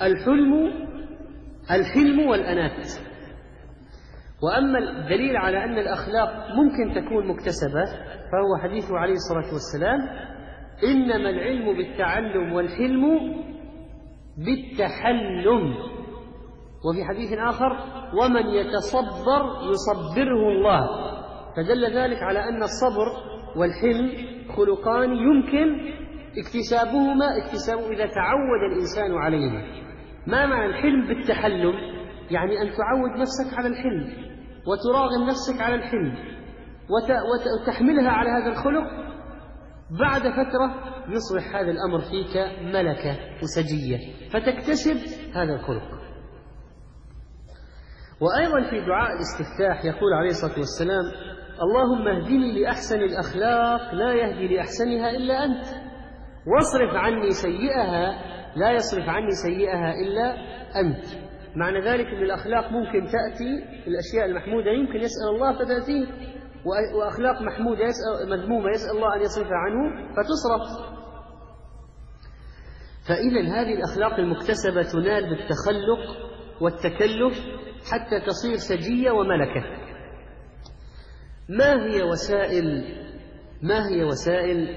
الحلم والأنات. وأما الدليل على أن الأخلاق ممكن تكون مكتسبة فهو حديثه عليه الصلاة والسلام: إنما العلم بالتعلم والحلم بالتحلم. وفي حديث آخر: ومن يتصبر يصبره الله. فدل ذلك على أن الصبر والحلم خلقان يمكن اكتسابه إذا تعود الإنسان عليهما. ما معنى الحلم بالتحلم؟ يعني أن تعود نفسك على الحلم وتراغم نفسك على الحلم وتحملها على هذا الخلق. بعد فترة يصبح هذا الأمر فيك ملكة وسجية فتكتسب هذا الخلق. وأيضا في دعاء الاستفتاح يقول عليه الصلاة والسلام: اللهم اهدني لأحسن الأخلاق لا يهدي لأحسنها إلا أنت، واصرف عني سيئها لا يصرف عني سيئها إلا أنت. معنى ذلك أن الأخلاق ممكن تأتي، الأشياء المحمودة يمكن يسأل الله فتأتيه، وأخلاق محمودة مذمومة يسأل الله أن يصرفها عنه فتصرف. فإذا هذه الأخلاق المكتسبة تنال بالتخلق والتكلف حتى تصير سجية وملكة. ما هي وسائل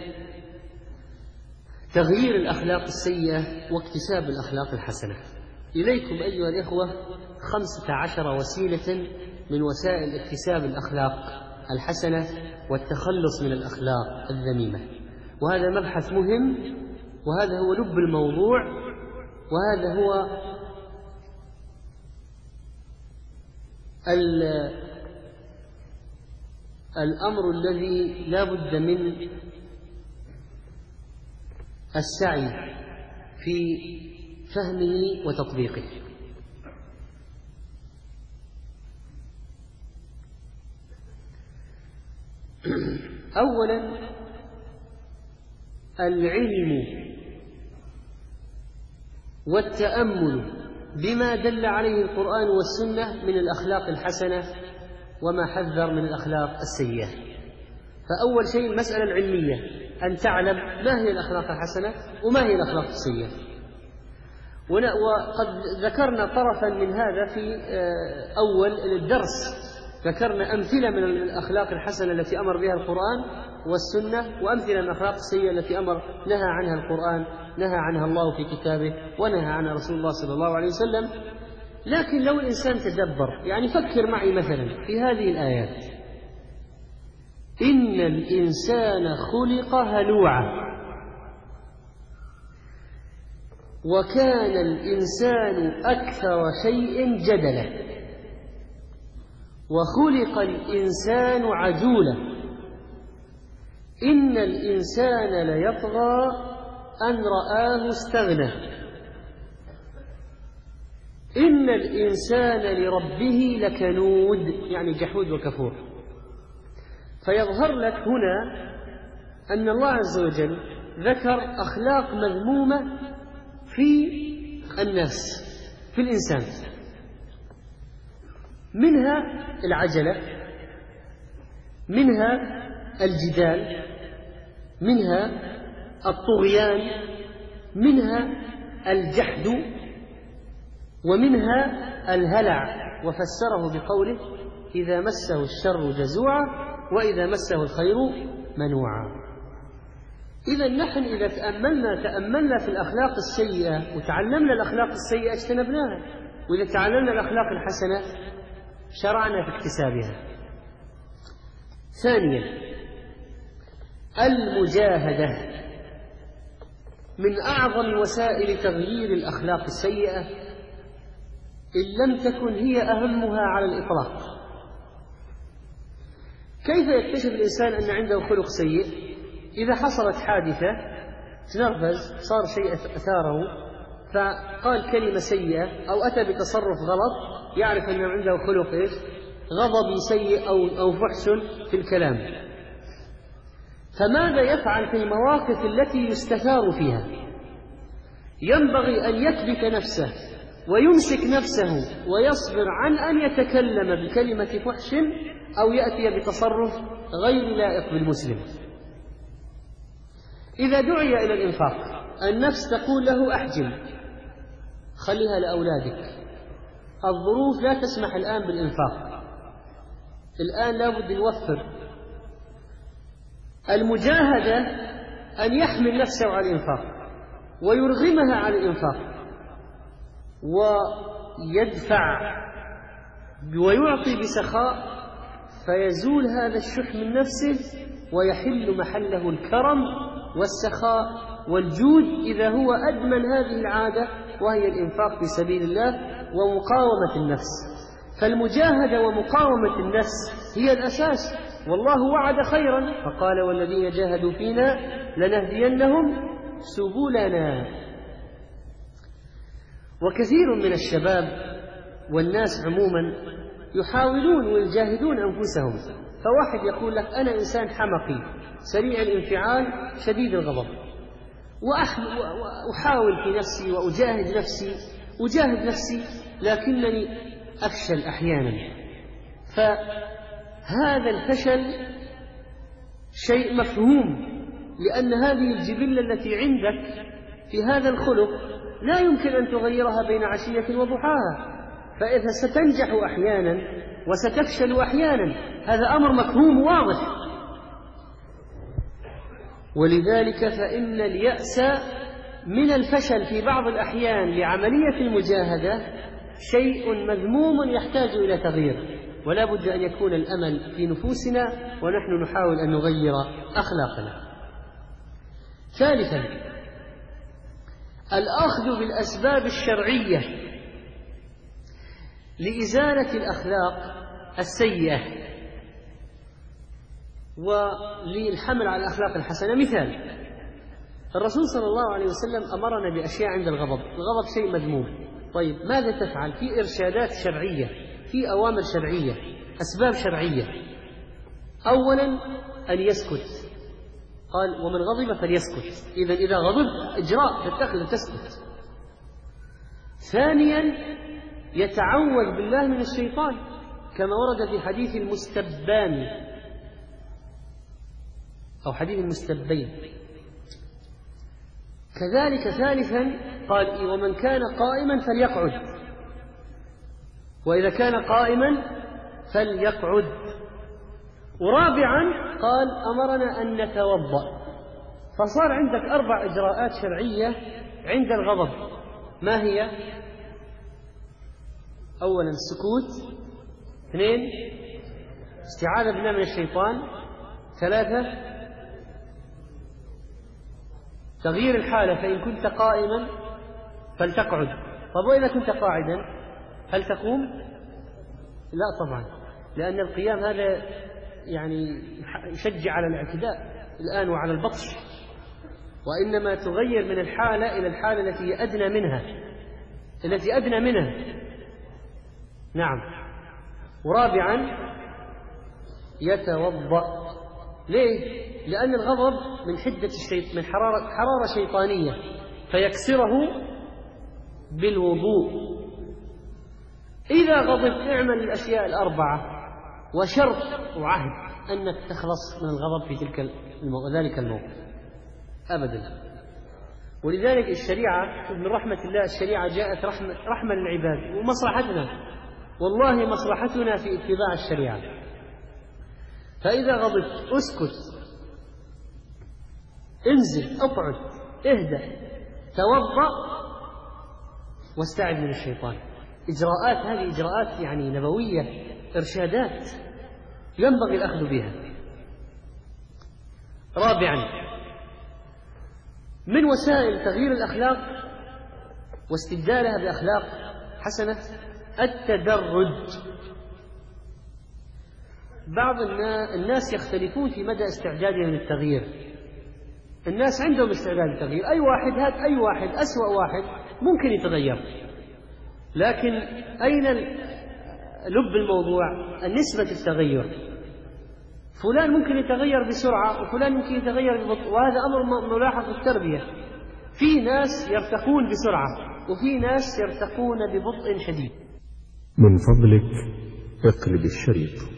تغيير الأخلاق السيئة واكتساب الأخلاق الحسنة؟ إليكم أيها الإخوة 15 وسيلة من وسائل اكتساب الأخلاق الحسنة والتخلص من الأخلاق الذميمة. وهذا مبحث مهم، وهذا هو لب الموضوع، وهذا هو الأمر الذي لا بد من السعي في فهمه وتطبيقه. أولا العلم والتأمل بما دل عليه القرآن والسنة من الأخلاق الحسنة وما حذر من الأخلاق السيئة. فأول شيء المسألة العلمية، أن تعلم ما هي الأخلاق الحسنة وما هي الأخلاق السيئة. وقد ذكرنا طرفا من هذا في أول الدرس، ذكرنا أمثلة من الأخلاق الحسنة التي أمر بها القرآن والسنة، وأمثلة من الأخلاق السيئة التي نهى عنها القرآن، نهى عنها الله في كتابه، ونهى عنها رسول الله صلى الله عليه وسلم. لكن لو الإنسان تدبر، يعني فكر معي مثلا في هذه الآيات: إن الإنسان خلق هلوعا وكان الإنسان أكثر شيء جدلا وخلق الإنسان عجولا إن الإنسان ليطغى أن رآه استغنى إن الإنسان لربه لكنود، يعني جحود وكفور. فيظهر لك هنا أن الله عز وجل ذكر أخلاق مذمومة في الناس، في الإنسان، منها العجلة، منها الجدال، منها الطغيان، منها الجحد، ومنها الهلع. وفسره بقوله: إذا مسه الشر جزوعا وإذا مسه الخير منوعا. إذا نحن إذا تأملنا في الأخلاق السيئة وتعلمنا الأخلاق السيئة اجتنبناها، وإذا تعلمنا الأخلاق الحسنة شرعنا في اكتسابها. ثانيا المجاهدة من أعظم وسائل تغيير الأخلاق السيئة، إن لم تكن هي أهمها على الإطلاق. كيف يكتشف الإنسان أن عنده خلق سيء؟ إذا حصلت حادثة تنرفز، صار شيء أثاره فقال كلمة سيئة أو أتى بتصرف غلط، يعرف أنه عنده خلق غضب سيء أو فحش في الكلام. فماذا يفعل في المواقف التي يستثار فيها؟ ينبغي أن يثبت نفسه ويمسك نفسه ويصبر عن أن يتكلم بكلمة فحش أو يأتي بتصرف غير لائق بالمسلم. إذا دعي إلى الإنفاق النفس تقول له أحجم، خليها لأولادك، الظروف لا تسمح الآن بالإنفاق، الآن لا بد نوفر. المجاهدة أن يحمل نفسه على الإنفاق ويرغمها على الإنفاق ويدفع ويعطي بسخاء، فيزول هذا الشح من نفسه ويحل محله الكرم والسخاء والجود إذا هو أدمن هذه العادة، وهي الإنفاق في سبيل الله ومقاومة النفس. فالمجاهدة ومقاومة النفس هي الأساس، والله وعد خيرا فقال والذين جاهدوا فينا لنهدينهم سبلنا. وكثير من الشباب والناس عموما يحاولون ويجاهدون أنفسهم، فواحد يقول لك أنا إنسان حمقي سريع الانفعال شديد الغضب، وأحاول في نفسي وأجاهد نفسي لكنني أفشل أحيانا. فهذا الفشل شيء مفهوم، لأن هذه الجبلة التي عندك في هذا الخلق لا يمكن أن تغيرها بين عشية وضحاها، فإذا ستنجح أحيانا وستفشل أحيانا، هذا أمر مفهوم واضح. ولذلك فإن اليأس من الفشل في بعض الأحيان لعملية المجاهدة شيء مذموم يحتاج إلى تغيير، ولا بد أن يكون الأمل في نفوسنا ونحن نحاول أن نغير أخلاقنا. ثالثا، الأخذ بالأسباب الشرعية لإزالة الأخلاق السيئة وللحمل على الأخلاق الحسنة. مثال، الرسول صلى الله عليه وسلم أمرنا بأشياء عند الغضب. الغضب شيء مذموم، طيب ماذا تفعل؟ في إرشادات شرعية، في أوامر شرعية، أسباب شرعية. أولا أن يسكت، قال ومن غضب فليسكت، إذا غضبت إجراء تتخذ تسكت. ثانيا يتعوذ بالله من الشيطان كما ورد في حديث المستبان أو حديث المستبين. كذلك ثالثا قال ومن كان قائما فليقعد، وإذا كان قائما فليقعد. ورابعا قال أمرنا أن نتوضأ. فصار عندك 4 إجراءات شرعية عند الغضب. ما هي؟ أولا السكوت، 2 استعاذة بالله من الشيطان، 3 تغيير الحالة، فإن كنت قائما فلتقعد. طب وإذا كنت قاعدا هل تقوم؟ لا طبعا، لأن القيام هذا يعني يشجع على الاعتداء الآن وعلى البطش، وإنما تغير من الحالة إلى الحالة التي أدنى منها. نعم. ورابعا يتوضأ. ليه؟ لأن الغضب من حدة من حرارة شيطانية، فيكسره بالوضوء. إذا غضبت اعمل الأشياء 4، وشرط وعهد أنك تخلص من الغضب في ذلك الموقف أبدا. ولذلك الشريعة من رحمة الله، الشريعة جاءت رحمة للعباد ومصلحتنا، والله مصلحتنا في اتباع الشريعة. فإذا غضبت اسكت، انزل، اقعد، اهدأ، توضأ، واستعذ من الشيطان. إجراءات، هذه إجراءات يعني نبوية، إرشادات ينبغي الأخذ بها. رابعا من وسائل تغيير الأخلاق واستبدالها بأخلاق حسنة التدرج. بعض الناس يختلفون في مدى استعدادهم للتغيير. الناس عندهم استعداد للتغيير، أي واحد أسوأ واحد ممكن يتغير، لكن أين لب الموضوع؟ النسبة التغير. فلان ممكن يتغير بسرعة وفلان ممكن يتغير ببطء، وهذا أمر ملاحظ في التربية. في ناس يرتقون بسرعة وفي ناس يرتقون ببطء شديد. من فضلك اقلب الشريط.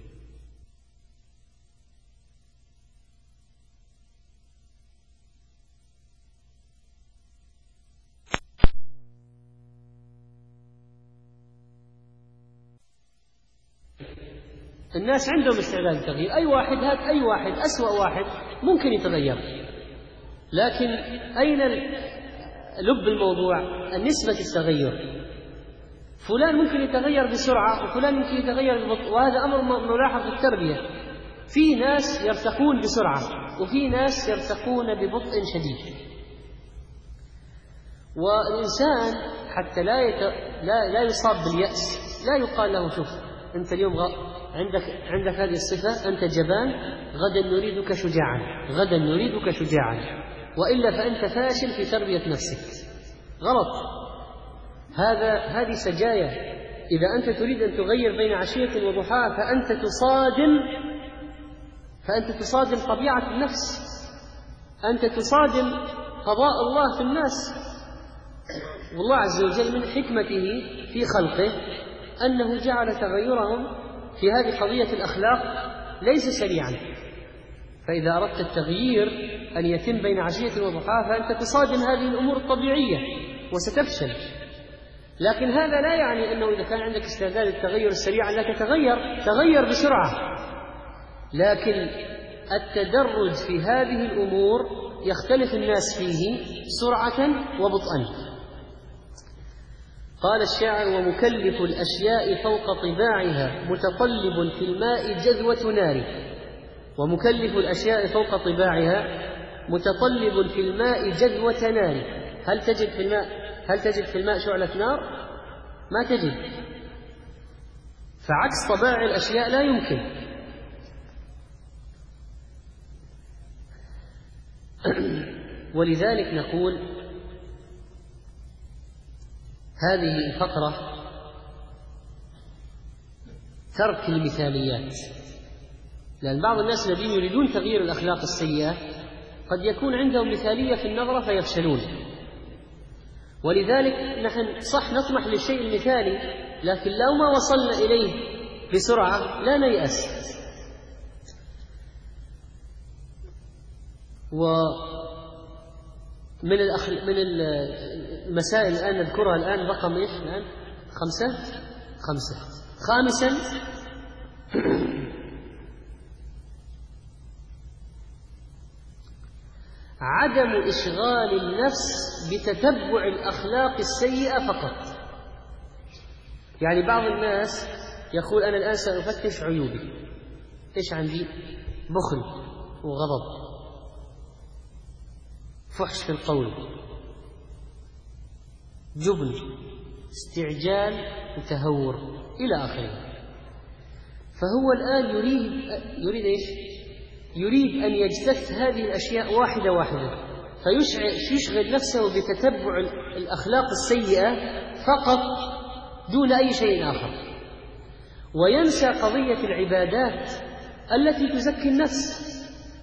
الناس عندهم استعداد للتغيير، أي واحد، هات أي واحد أسوأ واحد ممكن يتغير، لكن أين لب الموضوع؟ النسبة التغير. فلان ممكن يتغير بسرعة وفلان ممكن يتغير ببطء، وهذا أمر ملاحظ في التربية. في ناس يرتقون بسرعة وفي ناس يرتقون ببطء شديد. والإنسان حتى لا يصاب باليأس، لا يقال له شوف أنت اليوم عندك هذه الصفة، أنت جبان، غدا نريدك شجاعا، غدا نريدك شجاعا، وإلا فأنت فاشل في تربية نفسك. غلط، هذه سجايا. إذا أنت تريد أن تغير بين عشية وضحاها فأنت تصادم طبيعة النفس، أنت تصادم قضاء الله في الناس. والله عز وجل من حكمته في خلقه أنه جعل تغيرهم في هذه قضية الأخلاق ليس سريعا. فإذا أردت التغيير أن يتم بين عشية وضحاها فأنت تصادم هذه الأمور الطبيعية وستفشل. لكن هذا لا يعني أنه إذا كان عندك استعداد للتغير السريع أنك تغير بسرعة، لكن التدرج في هذه الأمور يختلف الناس فيه سرعة وبطئا. قال الشاعر: ومكلف الأشياء فوق طباعها متطلب في الماء جذوة نار. ومكلف الأشياء فوق طباعها متطلب في الماء جذوة نار. هل تجد في الماء شعلة نار؟ ما تجد. فعكس طباع الأشياء لا يمكن. ولذلك نقول هذه الفقرة ترك المثاليات، لأن بعض الناس الذين يريدون تغيير الأخلاق السيئة قد يكون عندهم مثالية في النظرة فيفشلون. ولذلك نحن صح نطمح للشيء المثالي، لكن لو ما وصلنا إليه بسرعة لا نيأس. من المسائل الآن نذكرها الآن رقم إيش الآن؟ 5. خامسا عدم إشغال النفس بتتبع الأخلاق السيئة فقط. يعني بعض الناس يقول أنا الآن سأفتش عيوبي. إيش عندي؟ بخل وغضب، فحش في القول، جبن، استعجال وتهور إلى آخره. فهو الآن يريد إيش؟ يريد أن يجتث هذه الأشياء واحدة واحدة، فيشغل نفسه بتتبع الأخلاق السيئة فقط دون أي شيء آخر، وينسى قضية العبادات التي تزكي النفس.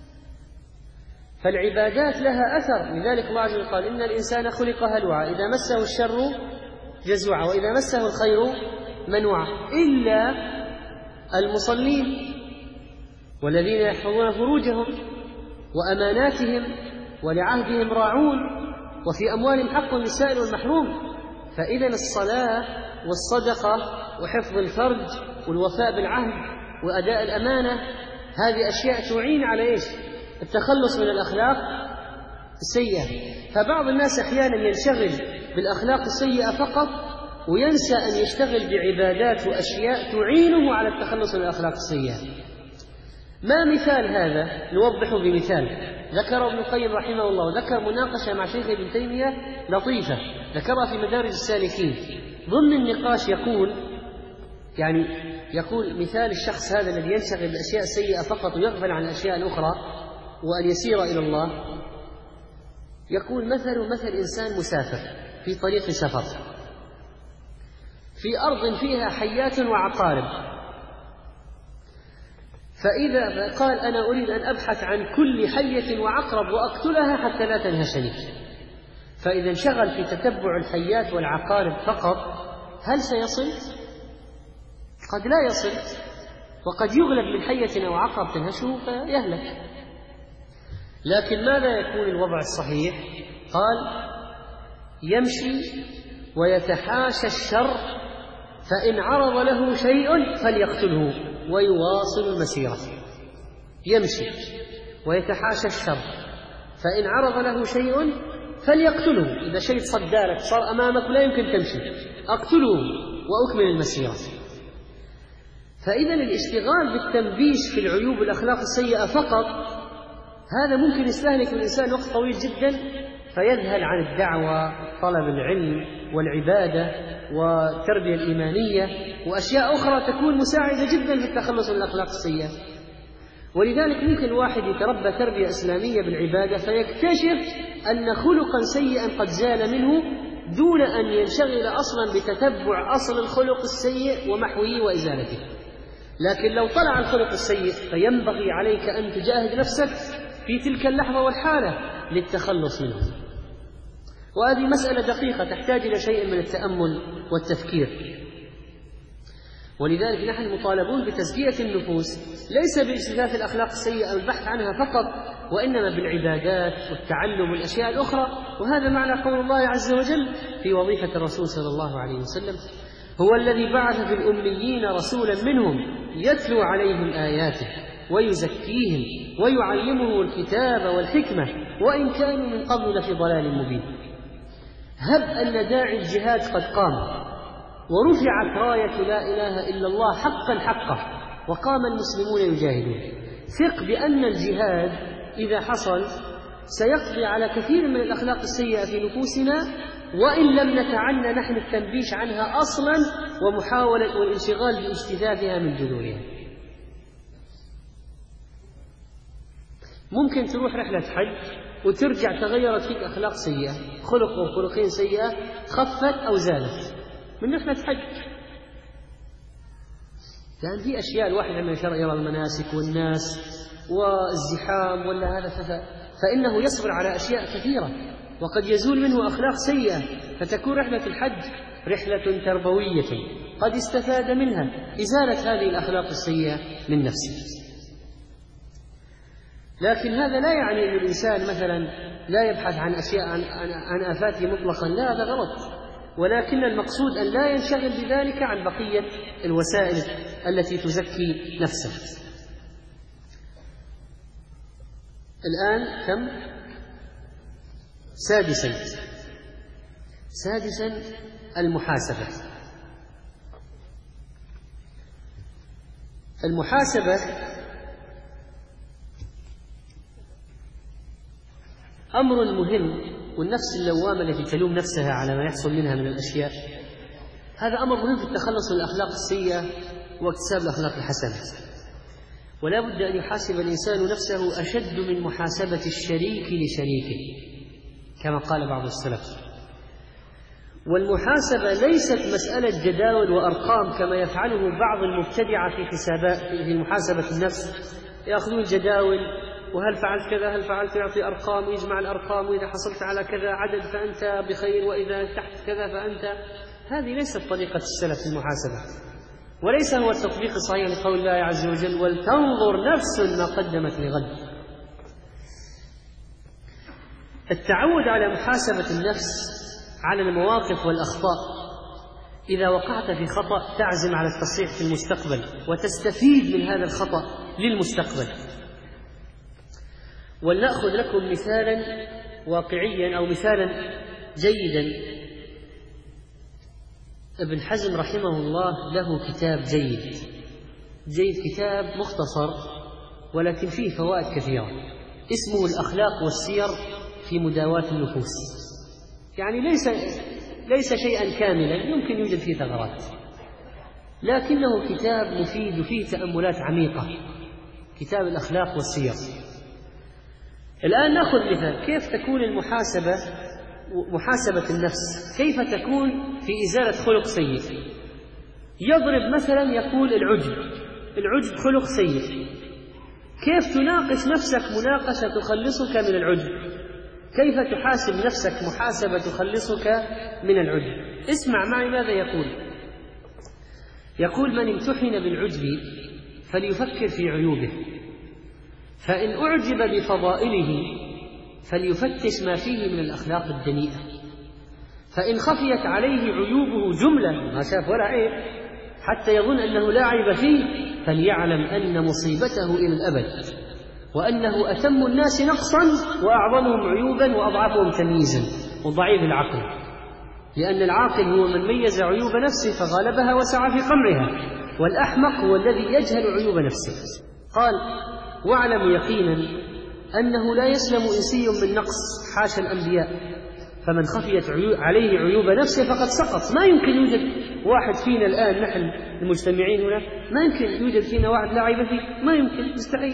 فالعبادات لها أثر. لذلك الله عز وجل قال: إن الإنسان خلق هلوعا إذا مسه الشر جزوعا وإذا مسه الخير منوعا إلا المصلين والذين يحفظون فروجهم وأماناتهم ولعهدهم راعون وفي أموالهم حق للسائل والمحروم. فإذا الصلاة والصدقة وحفظ الفرج والوفاء بالعهد وأداء الأمانة هذه أشياء تعين على إيش؟ التخلص من الأخلاق السيئة. فبعض الناس أحيانا ينشغل بالأخلاق السيئة فقط وينسى أن يشتغل بعبادات وأشياء تعينه على التخلص من الأخلاق السيئة. ما مثال هذا؟ نوضحه بمثال ذكر ابن القيم رحمه الله، وذكر مناقشة مع شيخ ابن تيمية لطيفة ذكرها في مدارج السالكين. ضمن النقاش يقول مثال الشخص هذا الذي ينشغل بالأشياء السيئة فقط ويغفل عن الأشياء الأخرى وأن يسير إلى الله. يقول مثل إنسان مسافر في طريق سفر في أرض فيها حيات وعقارب، فإذا قال أنا أريد أن أبحث عن كل حية وعقرب وأقتلها حتى لا تنهشني، فإذا انشغل في تتبع الحيات والعقارب فقط هل سيصل؟ قد لا يصل، وقد يغلب من حية أو عقرب تنهشه فيهلك. لكن ماذا يكون الوضع الصحيح؟ قال يمشي ويتحاشى الشر، فإن عرض له شيء فليقتله ويواصل المسيرة. يمشي ويتحاشى الشر، فإن عرض له شيء فليقتله. إذا شيء صدارك صار أمامك لا يمكن تمشي، أقتله وأكمل المسيرة. فإذا الاشتغال بالتنبيش في العيوب والأخلاق السيئة فقط هذا ممكن يستهلك الإنسان وقت طويل جدا، فيذهل عن الدعوة، طلب العلم والعبادة والتربية الإيمانية وأشياء أخرى تكون مساعدة جدا في التخلص من الأخلاق السيئة. ولذلك ممكن الواحد يتربى تربية إسلامية بالعبادة فيكتشف أن خلقا سيئا قد زال منه دون أن ينشغل أصلا بتتبع أصل الخلق السيء ومحوه وإزالته. لكن لو طلع الخلق السيء فينبغي عليك أن تجاهد نفسك في تلك اللحظة والحالة للتخلص منه. وهذه مسألة دقيقة تحتاج إلى شيء من التأمل والتفكير. ولذلك نحن مطالبون بتزكية النفوس ليس باجتثاث الأخلاق السيئة أو البحث عنها فقط، وإنما بالعبادات والتعلم والأشياء الأخرى. وهذا معنى قول الله عز وجل في وظيفة الرسول صلى الله عليه وسلم: هو الذي بعث في الأميين رسولا منهم يتلو عليهم آياته ويزكيهم ويعلمهم الكتاب والحكمة وإن كانوا من قبل لفي ضلال مبين. هب أن داعي الجهاد قد قام ورفعت راية لا إله إلا الله حقا حقه وقام المسلمون يجاهدون، ثق بأن الجهاد إذا حصل سيقضي على كثير من الأخلاق السيئة في نفوسنا، وإن لم نتعنى نحن التنبيش عنها أصلا ومحاولة والانشغال باجتثاثها من جذورها. ممكن تروح رحلة حج وترجع تغيرت فيك أخلاق سيئة، خلق أو خلقين سيئة خفت أو زالت من رحلة حج. لأن في أشياء الواحد لما يرى المناسك والناس والزحام ولا هذا فإنه يصبر على أشياء كثيرة وقد يزول منه أخلاق سيئة، فتكون رحلة الحج رحلة تربوية قد استفاد منها إزالة هذه الأخلاق السيئة من نفسه. لكن هذا لا يعني أن الإنسان مثلا لا يبحث عن أشياء عن آفاته مطلقا، لا، هذا غلط. ولكن المقصود أن لا ينشغل بذلك عن بقية الوسائل التي تزكي نفسه. الآن كم؟ سادسا المحاسبة. أمر مهم، والنفس اللوامة التي تلوم نفسها على ما يحصل منها من الأشياء، هذا أمر مهم في التخلص من الأخلاق السيئة واكتساب الأخلاق الحسنة. ولا بد أن يحاسب الإنسان نفسه أشد من محاسبة الشريك لشريكه كما قال بعض السلف. والمحاسبة ليست مسألة جداول وأرقام كما يفعله بعض المبتدعة في محاسبة النفس، يأخذون جداول وهل فعلت كذا هل فعلت، يعطي أرقام ويجمع الأرقام، وإذا حصلت على كذا عدد فأنت بخير وإذا تحت كذا فأنت. هذه ليست طريقة السلف في المحاسبة، وليس هو التطبيق الصحيح لقول الله عز وجل: ولتنظر نفس ما قدمت لغد. التعود على محاسبة النفس على المواقف والأخطاء، إذا وقعت في خطأ تعزم على التصحيح في المستقبل وتستفيد من هذا الخطأ للمستقبل. ولنأخذ لكم مثالا واقعيا أو مثالا جيدا. ابن حزم رحمه الله له كتاب جيد، كتاب مختصر ولكن فيه فوائد كثيرة، اسمه الأخلاق والسير في مداواة النفوس. يعني ليس شيئا كاملا، يمكن يوجد فيه ثغرات، لكنه كتاب مفيد وفيه تأملات عميقة، كتاب الأخلاق والسير. الآن نأخذ مثال كيف تكون المحاسبة محاسبة النفس كيف تكون في إزالة خلق سيء. يضرب مثلا يقول العجب خلق سيء، كيف تناقش نفسك مناقشة تخلصك من العجب؟ كيف تحاسب نفسك محاسبة تخلصك من العجب؟ اسمع معي ماذا يقول من امتحن بالعجب فليفكر في عيوبه، فإن أعجب بفضائله فليفتش ما فيه من الأخلاق الدنيئة، فإن خفيت عليه عيوبه جملة ما شاف ولا عيب حتى يظن أنه لا عيب فيه، فليعلم أن مصيبته إلى الأبد، وأنه أتم الناس نقصا وأعظمهم عيوبا وأضعفهم تمييزا وضعيف العقل، لأن العاقل هو من ميز عيوب نفسه فغالبها وسعى في قمعها، والأحمق هو الذي يجهل عيوب نفسه. قال واعلم يقينا أنه لا يسلم إنسي من نقص حاشا الأنبياء، فمن خفيت عليه عيوب نفسه فقد سقط. ما يمكن يوجد واحد فينا الآن، نحن المجتمعين هنا ما يمكن يوجد فينا واحد لا عيب فيه، ما يمكن، مستحيل.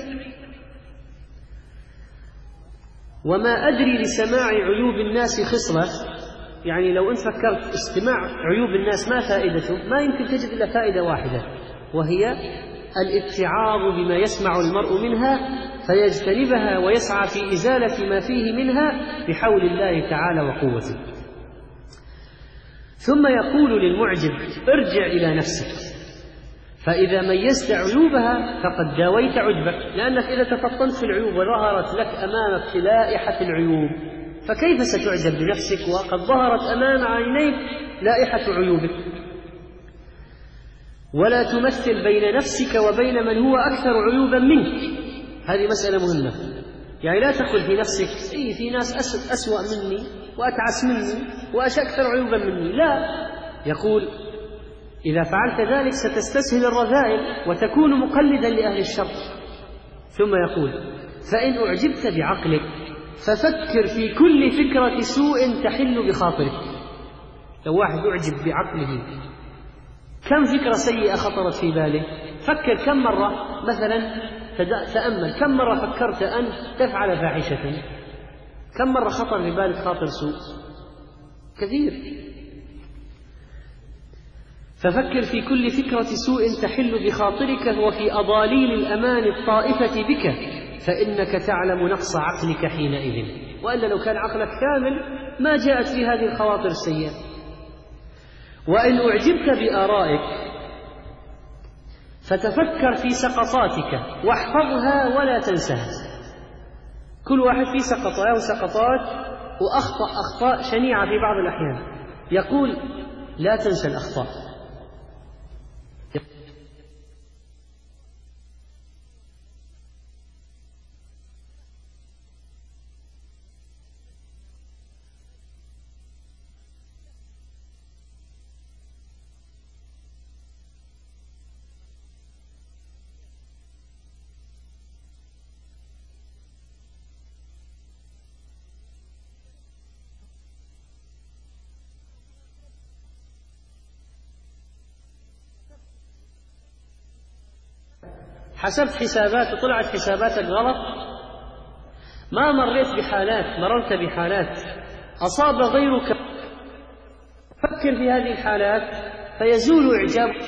وما أدري لسماع عيوب الناس خصلة، يعني لو أنت فكرت استماع عيوب الناس ما فائدته، ما يمكن تجد إلا فائدة واحدة، وهي الاتعاظ بما يسمع المرء منها فيجتنبها ويسعى في إزالة ما فيه منها بحول الله تعالى وقوته. ثم يقول للمعجب ارجع إلى نفسك، فإذا ميزت عيوبها فقد داويت عجبك، لأنك إذا تفطنت في العيوب وظهرت لك أمامك لائحة العيوب فكيف ستعجب بنفسك وقد ظهرت أمام عينيك لائحة عيوبك؟ ولا تمثل بين نفسك وبين من هو أكثر عيوبا منك، هذه مسألة مهمة. يعني لا تقل في نفسك في ناس أسوأ مني وأتعس مني وأكثر عيوبا مني، لا، يقول إذا فعلت ذلك ستستسهل الرذائل وتكون مقلدا لأهل الشر. ثم يقول فإن أعجبت بعقلك ففكر في كل فكرة سوء تحل بخاطرك. لو واحد أعجب بعقله كم فكرة سيئة خطرت في باله؟ فكر كم مرة مثلا، تأمل كم مرة فكرت أن تفعل فاحشة، كم مرة خطر في بالك خاطر سوء؟ كثير. ففكر في كل فكرة سوء تحل بخاطرك وفي أضاليل الأمان الطائفة بك، فإنك تعلم نقص عقلك حينئذ، وإلا لو كان عقلك كامل ما جاءت في هذه الخواطر السيئة. وإن أعجبت بآرائك فتفكر في سقطاتك واحفظها ولا تنسها. كل واحد في سقطات وأخطأ أخطاء شنيعة في بعض الأحيان، يقول لا تنسى الأخطاء. حسبت حسابات وطلعت حساباتك غلط، ما مررت بحالات أصاب غيرك، فكر في هذه الحالات فيزول إعجابك.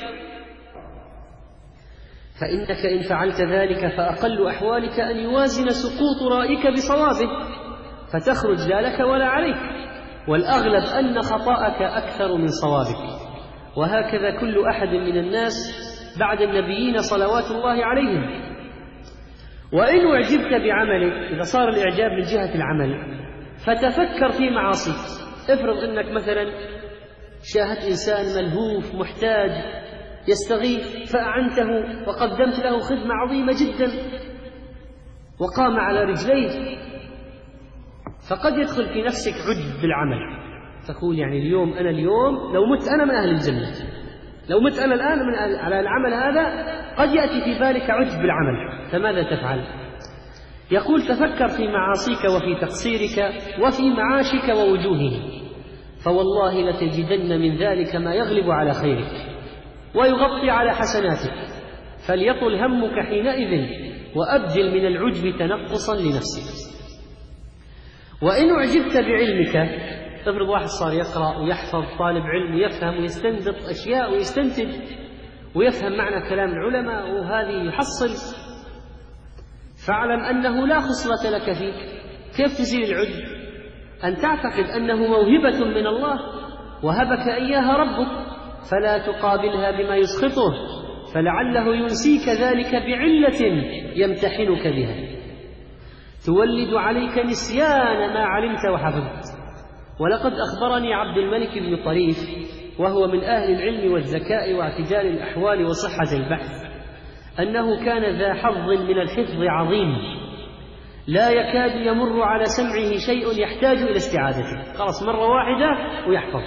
فإنك إن فعلت ذلك فأقل أحوالك أن يوازن سقوط رأيك بصوابه فتخرج لا لك ولا عليك، والأغلب أن خطأك أكثر من صوابك. وهكذا كل أحد من الناس بعد النبيين صلوات الله عليهم. وإن أعجبت بعملك، إذا صار الإعجاب من جهة العمل، فتفكر في معاصيك. افرض أنك مثلا شاهدت إنسان ملهوف محتاج يستغيث فأعنته وقدمت له خدمة عظيمة جدا وقام على رجليه، فقد يدخل في نفسك عجب بالعمل، تقول يعني اليوم لو مت أنا من أهل الجنة، لو مت أنا الآن على العمل هذا، قد يأتي في بالك عجب بالعمل، فماذا تفعل؟ يقول تفكر في معاصيك وفي تقصيرك وفي معاشك ووجوهه، فوالله لتجدن من ذلك ما يغلب على خيرك ويغطي على حسناتك، فليطل همك حينئذ وأبدل من العجب تنقصا لنفسك. وإن أعجبت بعلمك افرض واحد صار يقرأ ويحفظ، طالب علم ويفهم ويستنبط أشياء ويستنتج ويفهم معنى كلام العلماء وهذه يحصل، فاعلم أنه لا خصلة لك فيه. كيف تزيل العجب؟ أن تعتقد أنه موهبة من الله وهبك إياها ربك، فلا تقابلها بما يسخطه، فلعله ينسيك ذلك بعلة يمتحنك بها تولد عليك نسيان ما علمت وحفظت. ولقد أخبرني عبد الملك بن طريف، وهو من أهل العلم والذكاء واعتدال الأحوال وصحة البحث، أنه كان ذا حظ من الحفظ عظيم، لا يكاد يمر على سمعه شيء يحتاج إلى استعادته، خلاص مرة واحدة ويحفظ.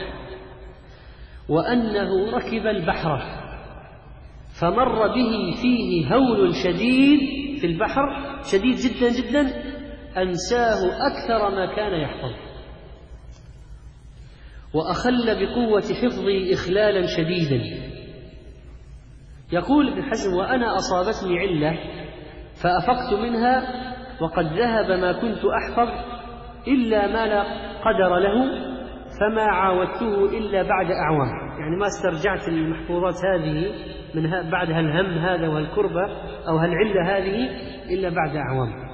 وأنه ركب البحر فمر به فيه هول شديد في البحر، شديد جدا جدا، أنساه أكثر ما كان يحفظ، وأخل بقوة حفظه إخلالا شديدا. يقول ابن حزم: وأنا أصابتني علة فأفقت منها وقد ذهب ما كنت أحفظ إلا ما لا قدر له، فما عاودته إلا بعد أعوام. يعني ما استرجعت المحفوظات هذه من بعد هالهم هذا وهالكربة أو هالعلة هذه إلا بعد أعوام.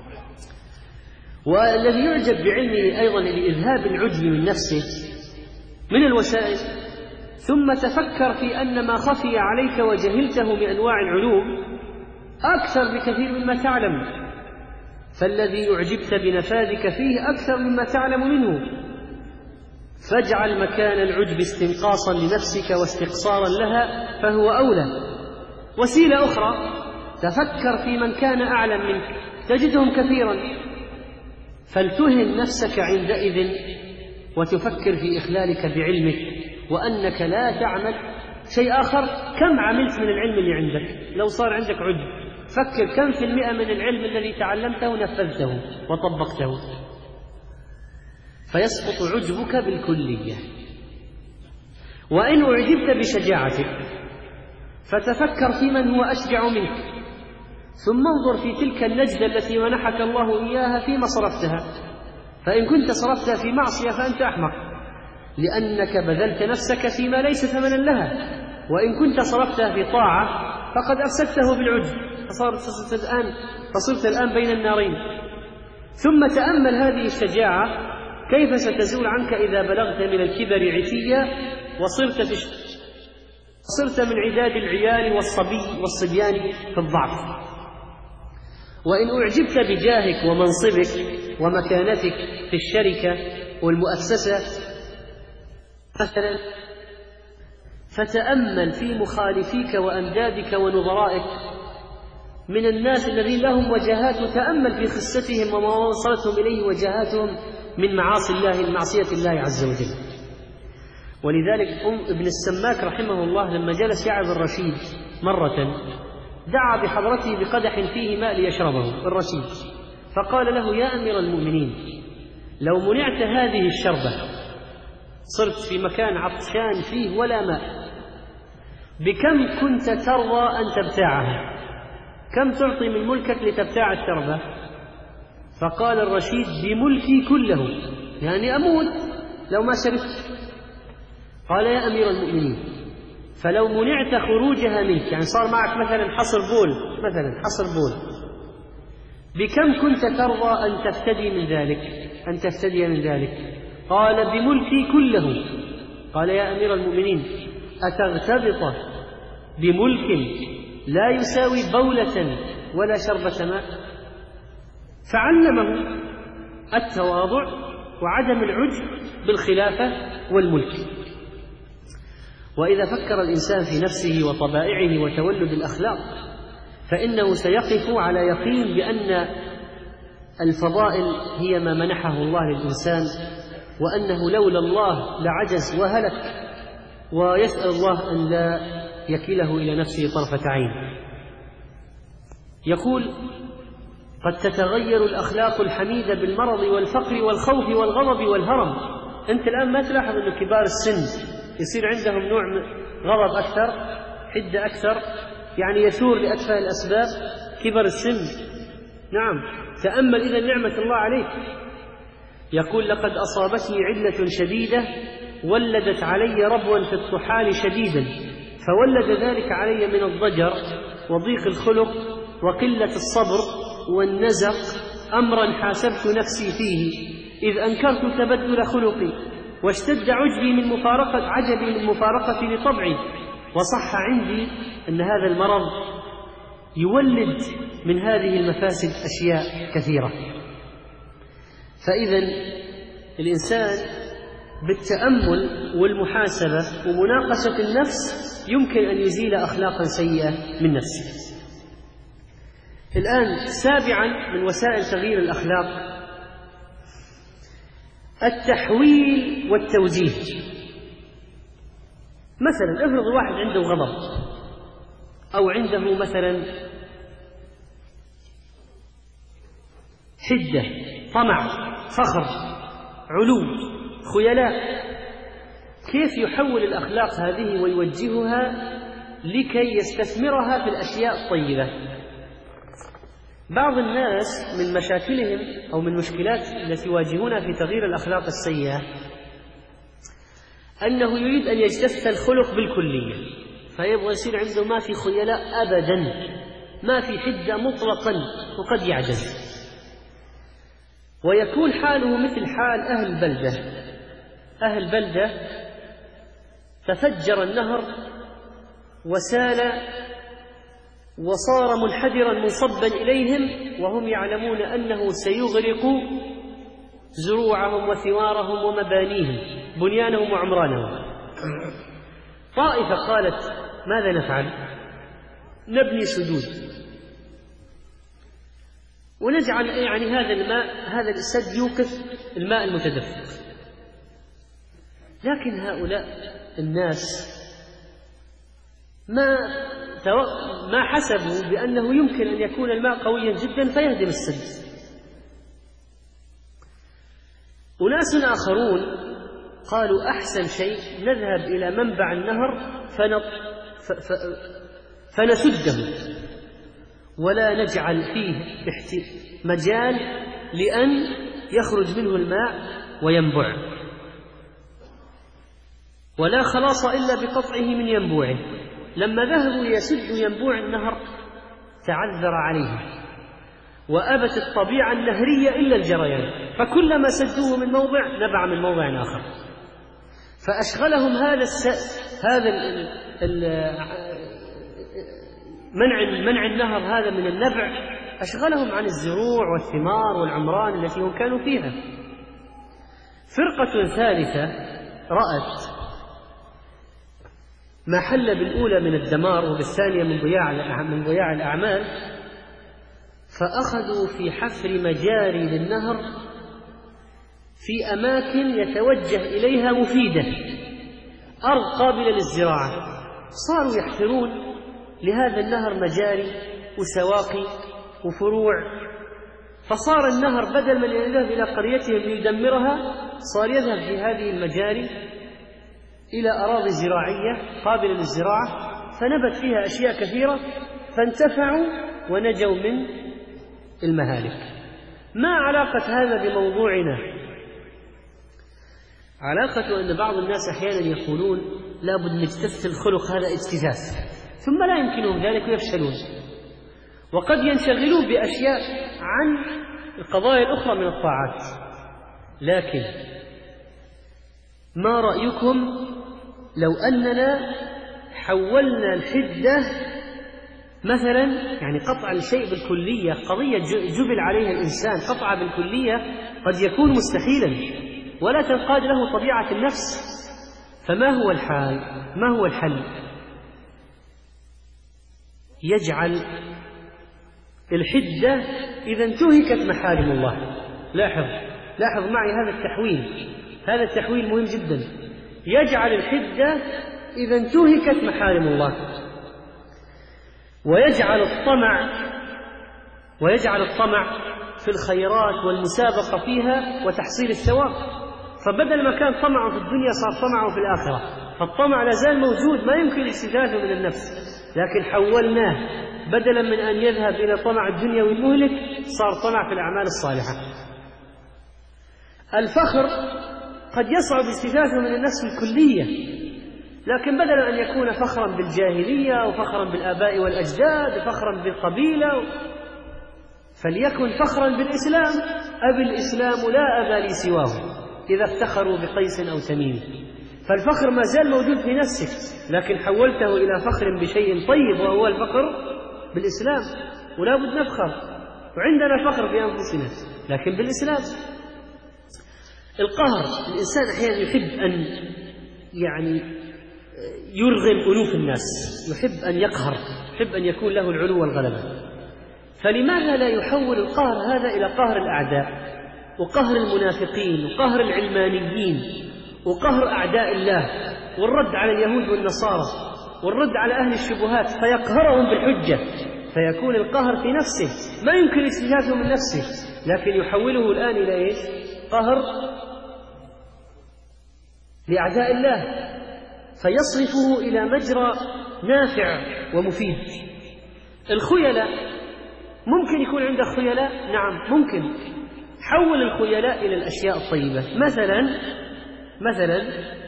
والذي يعجب بعلمه أيضا لإذهاب العجب من نفسه من الوسائل، ثم تفكر في أن ما خفي عليك وجهلته من أنواع العلوم أكثر بكثير مما تعلم، فالذي أعجبت بنفاذك فيه أكثر مما تعلم منه، فاجعل مكان العجب استنقاصا لنفسك واستقصارا لها فهو أولى. وسيلة أخرى: تفكر في من كان أعلم منك تجدهم كثيرا، فلتهن نفسك عندئذ وتفكر في إخلالك بعلمك وأنك لا تعمل شيء آخر. كم عملت من العلم اللي عندك؟ لو صار عندك عجب فكر كم في المئة من العلم الذي تعلمته ونفذته وطبقته، فيسقط عجبك بالكلية. وإن أعجبت بشجاعتك فتفكر في من هو أشجع منك، ثم انظر في تلك النجدة التي منحك الله إياها فيما صرفتها، فإن كنت صرفتها في معصية فأنت أحمق، لأنك بذلت نفسك فيما ليس ثمنا لها، وإن كنت صرفتها في طاعة فقد أفسدته بالعجب، فصرت الآن بين النارين. ثم تأمل هذه الشجاعة كيف ستزول عنك إذا بلغت من الكبر عتيا وصرت من عداد العيال والصبيان في الضعف. وإن أعجبت بجاهك ومنصبك ومكانتك في الشركة والمؤسسة مثلا، فتأمل في مخالفيك وأندادك ونظرائك من الناس الذين لهم وجهات، تأمل في خستهم وما وصلتهم إليه وجهاتهم من معصية الله عز وجل. ولذلك ابن السماك رحمه الله لما جلس يعظ الرشيد مرة دعا بحضرته بقدح فيه ماء ليشربه الرشيد، فقال له: يا أمير المؤمنين، لو منعت هذه الشربة صرت في مكان عطشان فيه ولا ماء، بكم كنت ترضى أن تبتاعها؟ كم تعطي من ملكك لتبتاع الشربة؟ فقال الرشيد: بملكي كله، يعني أموت لو ما شربت. قال: يا أمير المؤمنين، فلو منعت خروجها منك، يعني صار معك مثلا حصر بول، بكم كنت ترضى أن تفتدي من ذلك؟ قال: بملكي كله. قال: يا أمير المؤمنين، أتغتبط بملك لا يساوي بولة ولا شربة ماء؟ فعلمه التواضع وعدم العجب بالخلافة والملك. وإذا فكر الإنسان في نفسه وطبائعه وتولد الأخلاق فإنه سيقف على يقين بأن الفضائل هي ما منحه الله للإنسان، وأنه لولا الله لعجز وهلك، ويسأل الله أن لا يكله إلى نفسه طرفة عين. يقول: قد تتغير الأخلاق الحميدة بالمرض والفقر والخوف والغضب والهرم. أنت الآن ما تلاحظ أن كبار السن يصير عندهم نوع من غضب أكثر، حدة أكثر، يعني يثور لأتفه الأسباب، كبر السن. نعم، تأمل إذا نعمة الله عليك. يقول: لقد أصابتني علة شديدة ولدت علي ربوا في الطحال شديدا، فولد ذلك علي من الضجر وضيق الخلق وقلة الصبر والنزق أمرا حاسبت نفسي فيه، إذ أنكرت تبدل خلقي واشتد عجبي من مفارقتي لطبعي، وصح عندي أن هذا المرض يولد من هذه المفاسد أشياء كثيرة. فإذا الإنسان بالتأمل والمحاسبة ومناقشة النفس يمكن أن يزيل أخلاقا سيئة من نفسه. الآن سابعا من وسائل تغيير الأخلاق التحويل والتوجيه. مثلا افرض واحد عنده غضب أو عنده مثلا حدة، طمع، فخر، علو، خيلاء، كيف يحول الأخلاق هذه ويوجهها لكي يستثمرها في الأشياء الطيبة؟ بعض الناس من مشاكلهم أو من مشكلات التي يواجهونها في تغيير الأخلاق السيئة أنه يريد أن يجتث الخلق بالكلية، فيبغى يصير عنده ما في خيلاء أبدا، ما في حدة مطلقا، وقد يعجز ويكون حاله مثل حال أهل البلدة. أهل البلدة تفجر النهر وسال وصار منحدرا منصبا إليهم وهم يعلمون أنه سيغرق زروعهم وثمارهم ومبانيهم، بنيانهم وعمرانهم. طائفة قالت: ماذا نفعل؟ نبني سدود ونجعل هذا الماء، هذا السد يوقف الماء المتدفق. لكن هؤلاء الناس ما حسبوا بأنه يمكن أن يكون الماء قويا جدا فيهدم السد. أناس آخرون قالوا: أحسن شيء نذهب إلى منبع النهر فنسده ولا نجعل فيه مجال لأن يخرج منه الماء وينبع، ولا خلاص إلا بقطعه من ينبوعه. لما ذهبوا يسدوا ينبوع النهر تعذر عليهم، وأبت الطبيعة النهرية إلا الجريان، فكلما سدوه من موضع نبع من موضع آخر، فأشغلهم منع النهر هذا من النبع، أشغلهم عن الزروع والثمار والعمران التي هم كانوا فيها. فرقة ثالثة رأت ما حل بالأولى من الدمار وبالثانية من ضياع الأعمال، فأخذوا في حفر مجاري للنهر في أماكن يتوجه إليها مفيدة، أرض قابلة للزراعة، صاروا يحفرون لهذا النهر مجاري وسواقي وفروع، فصار النهر بدل من يذهب إلى قريتهم ليدمرها صار يذهب في هذه المجاري إلى أراضي زراعية قابلة للزراعة، فنبت فيها أشياء كثيرة، فانتفعوا ونجوا من المهالك. ما علاقة هذا بموضوعنا؟ علاقة أن بعض الناس أحيانا يقولون لابد نجتث الخلق، هذا اجتثاث، ثم لا يمكنهم ذلك ويفشلون، وقد ينشغلون بأشياء عن القضايا الأخرى من الطاعات. لكن ما رأيكم لو أننا حولنا الحدة مثلا، قطع الشيء بالكلية، قضية جبل عليها الإنسان، قطع بالكلية قد يكون مستحيلا ولا تنقاد له طبيعة النفس، فما هو الحال؟ ما هو الحل؟ يجعل الحدة إذا انتهكت محارم الله. لاحظ معي هذا التحويل مهم جدا. يجعل الحدة إذا انتهكت محارم الله، ويجعل الطمع في الخيرات والمسابقة فيها وتحصيل الثواب، فبدل ما كان طمعه في الدنيا صار طمعه في الآخرة، فالطمع لازال موجود ما يمكن اجتثاثه من النفس، لكن حولناه بدلا من أن يذهب إلى طمع الدنيا والمهلك صار طمع في الأعمال الصالحة. الفخر قد يصعب استفادته من النفس الكلية، لكن بدلا أن يكون فخرا بالجاهلية وفخرا بالآباء والأجداد وفخرا بالقبيلة، فليكن فخرا بالإسلام. أبي الإسلام لا أبا لي سواه، إذا افتخروا بقيس أو تميم. فالفخر ما زال موجود في نفسك، لكن حولته إلى فخر بشيء طيب وهو الفخر بالإسلام. ولا بد نفخر، وعندنا فخر في أنفسنا لكن بالإسلام. القهر، الإنسان أحيانا يحب أن يرغم أنوف الناس، يحب أن يقهر، يحب أن يكون له العلو والغلبة. فلماذا لا يحول القهر هذا إلى قهر الأعداء وقهر المنافقين وقهر العلمانيين وقهر أعداء الله، والرد على اليهود والنصارى والرد على أهل الشبهات، فيقهرهم بالحجة، فيكون القهر في نفسه، ما يمكن استفادته من نفسه، لكن يحوله الآن إلى إيش؟ قهر لأعداء الله، فيصرفه إلى مجرى نافع ومفيد. الخيلاء، ممكن يكون عندك خيلاء؟ نعم ممكن. حول الخيلاء إلى الأشياء الطيبة. مثلا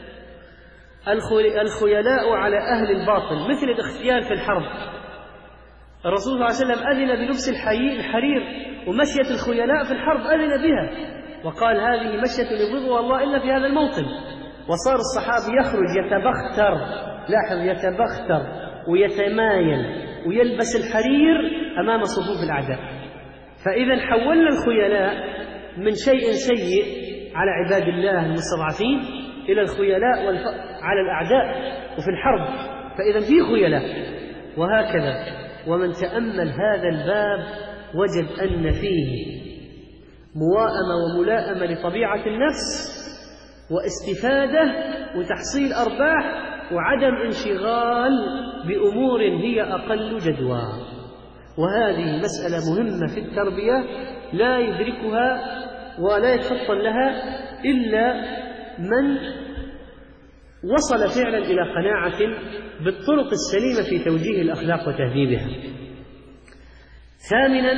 الخيلاء على أهل الباطل، مثل الاختيال في الحرب. الرسول صلى الله عليه وسلم أذن بلبس الحرير، ومشية الخيلاء في الحرب أذن بها، وقال هذه مشية يبغضها الله إلا في هذا الموطن. وصار الصحابي يخرج يتبختر، لاحظ، يتبختر ويتمايل ويلبس الحرير أمام صفوف الأعداء. فإذا حولنا الخيلاء من شيء سيء على عباد الله المستضعفين إلى الخيلاء على الأعداء وفي الحرب، فإذا في خيلاء. وهكذا، ومن تأمل هذا الباب وجد أن فيه موائمة وملائمة لطبيعة النفس، واستفادة وتحصيل أرباح، وعدم انشغال بأمور هي أقل جدوى. وهذه مسألة مهمة في التربية لا يدركها ولا يتفطن لها إلا من وصل فعلا إلى قناعة بالطرق السليمة في توجيه الأخلاق وتهذيبها. ثامنا،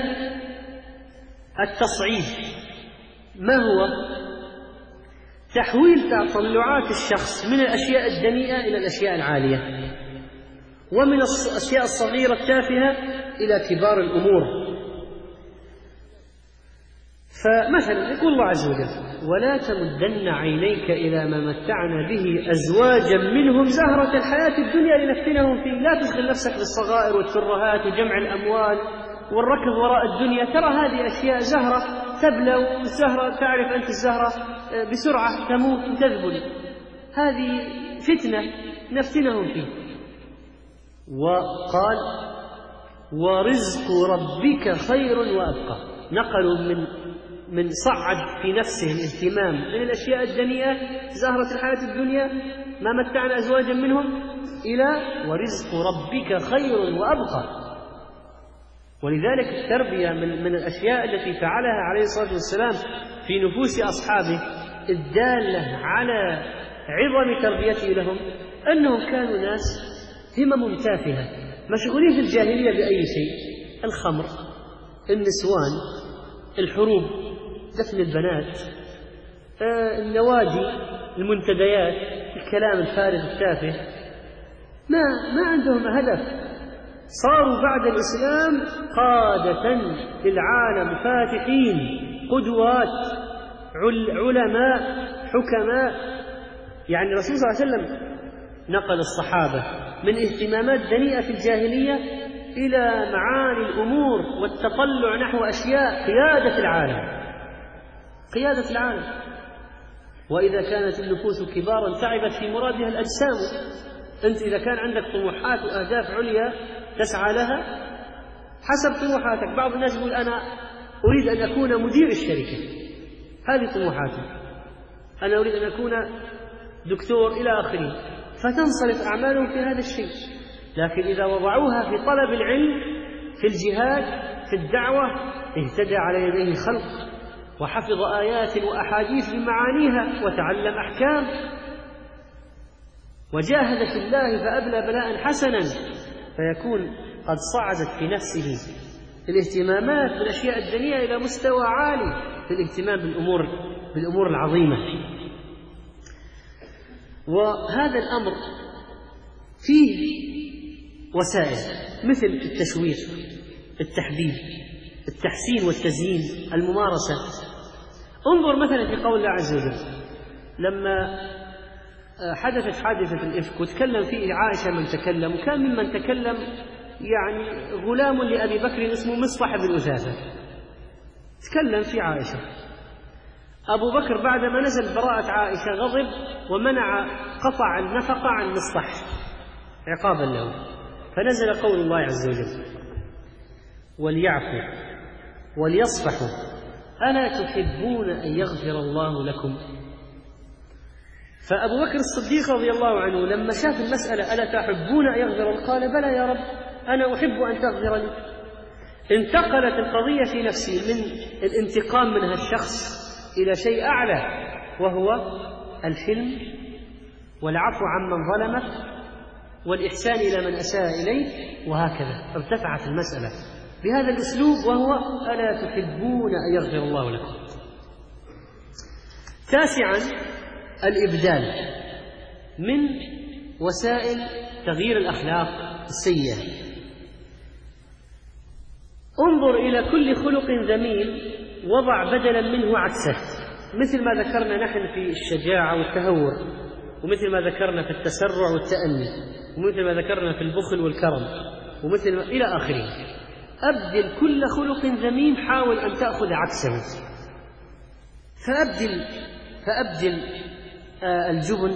التصعيد. ما هو؟ تحويل تطلعات الشخص من الأشياء الدنيئة إلى الأشياء العالية، ومن الأشياء الصغيرة التافهة إلى كبار الأمور. فمثلا يقول الله عز وجل: ولا تمدن عينيك إلى ما متعنا به أزواجا منهم زهرة الحياة الدنيا لنفتنهم فيه. لا تشغل نفسك بالصغائر والترهات وجمع الأموال والركض وراء الدنيا. ترى هذه أشياء زهرة تبلى، والزهرة تعرف أنت الزهرة بسرعة تموت وتذبل، هذه فتنة نفتنهم فيه. وقال: ورزق ربك خير وأبقى. نقلوا من صعد في نفسه الاهتمام من الأشياء الدنيئة زهرة الحياة الدنيا ما متعنا أزواجا منهم إلى ورزق ربك خير وأبقى. ولذلك التربية من الأشياء التي فعلها عليه الصلاة والسلام في نفوس أصحابه الدالة على عظم تربيته لهم أنهم كانوا ناس همم تافهة، مشغولين في الجاهلية بأي شيء: الخمر، النسوان، الحروب، دفن البنات، النوادي، المنتديات، الكلام الفارغ التافه. ما عندهم هدف. صاروا بعد الإسلام قادة للعالم، فاتحين، قدوات، علماء، حكماء. يعني الرسول صلى الله عليه وسلم نقل الصحابة من اهتمامات دنيئة في الجاهلية إلى معاني الأمور والتطلع نحو أشياء قيادة العالم. قيادة العالم. وإذا كانت النفوس كبارا تعبت في مرادها الأجسام. أنت إذا كان عندك طموحات وأهداف عليا تسعى لها حسب طموحاتك. بعض الناس يقول: أنا أريد أن أكون مدير الشركة، هذه طموحاتي، أنا أريد أن أكون دكتور إلى آخره، فتنصرف أعمالهم في هذا الشيء. لكن إذا وضعوها في طلب العلم، في الجهاد، في الدعوة، اهتدى على يديه خلق، وحفظ آيات وأحاديث بمعانيها، وتعلم أحكام، وجاهد في الله فأبلى بلاء حسنا، فيكون قد صعدت في نفسه الاهتمامات بالأشياء الدنيئة إلى مستوى عالي في الاهتمام بالأمور بالأمور العظيمة. وهذا الأمر فيه وسائل مثل التشويق، التحبيب، التحسين والتزيين، الممارسة. انظر مثلا في قول الله عز وجل لما حدثت حادثة الإفك وتكلم فيه عائشة من تكلم، وكان ممن تكلم يعني غلام لأبي بكر اسمه مصطح بن أثاثة، تكلم في عائشة. أبو بكر بعدما نزل براءة عائشة غضب ومنع، قطع النفقة عن مصطح عقابا له، فنزل قول الله عز وجل وليعفوا وليصفحوا ألا تحبون أن يغفر الله لكم؟ فأبو بكر الصديق رضي الله عنه لما شاف المسألة ألا تحبون أن يغفر الله قال بلى يا رب أنا أحب أن تغفر لي. انتقلت القضية في نفسي من الانتقام من هالشخص إلى شيء أعلى، وهو الحلم والعفو عمن ظلمك والإحسان إلى من أساء إليك، وهكذا ارتفعت المسألة بهذا الأسلوب، وهو ألا تحبون أن يغفر الله لكم. تاسعا الإبدال من وسائل تغيير الأخلاق السيئة. انظر إلى كل خلق ذميم وضع بدلا منه عكسه، مثل ما ذكرنا نحن في الشجاعة والتهور، ومثل ما ذكرنا في التسرع والتأني، ومثل ما ذكرنا في البخل والكرم، ومثل ما إلى آخره. أبدل كل خلق ذميم، حاول أن تأخذ عكسه. فأبدل الجبن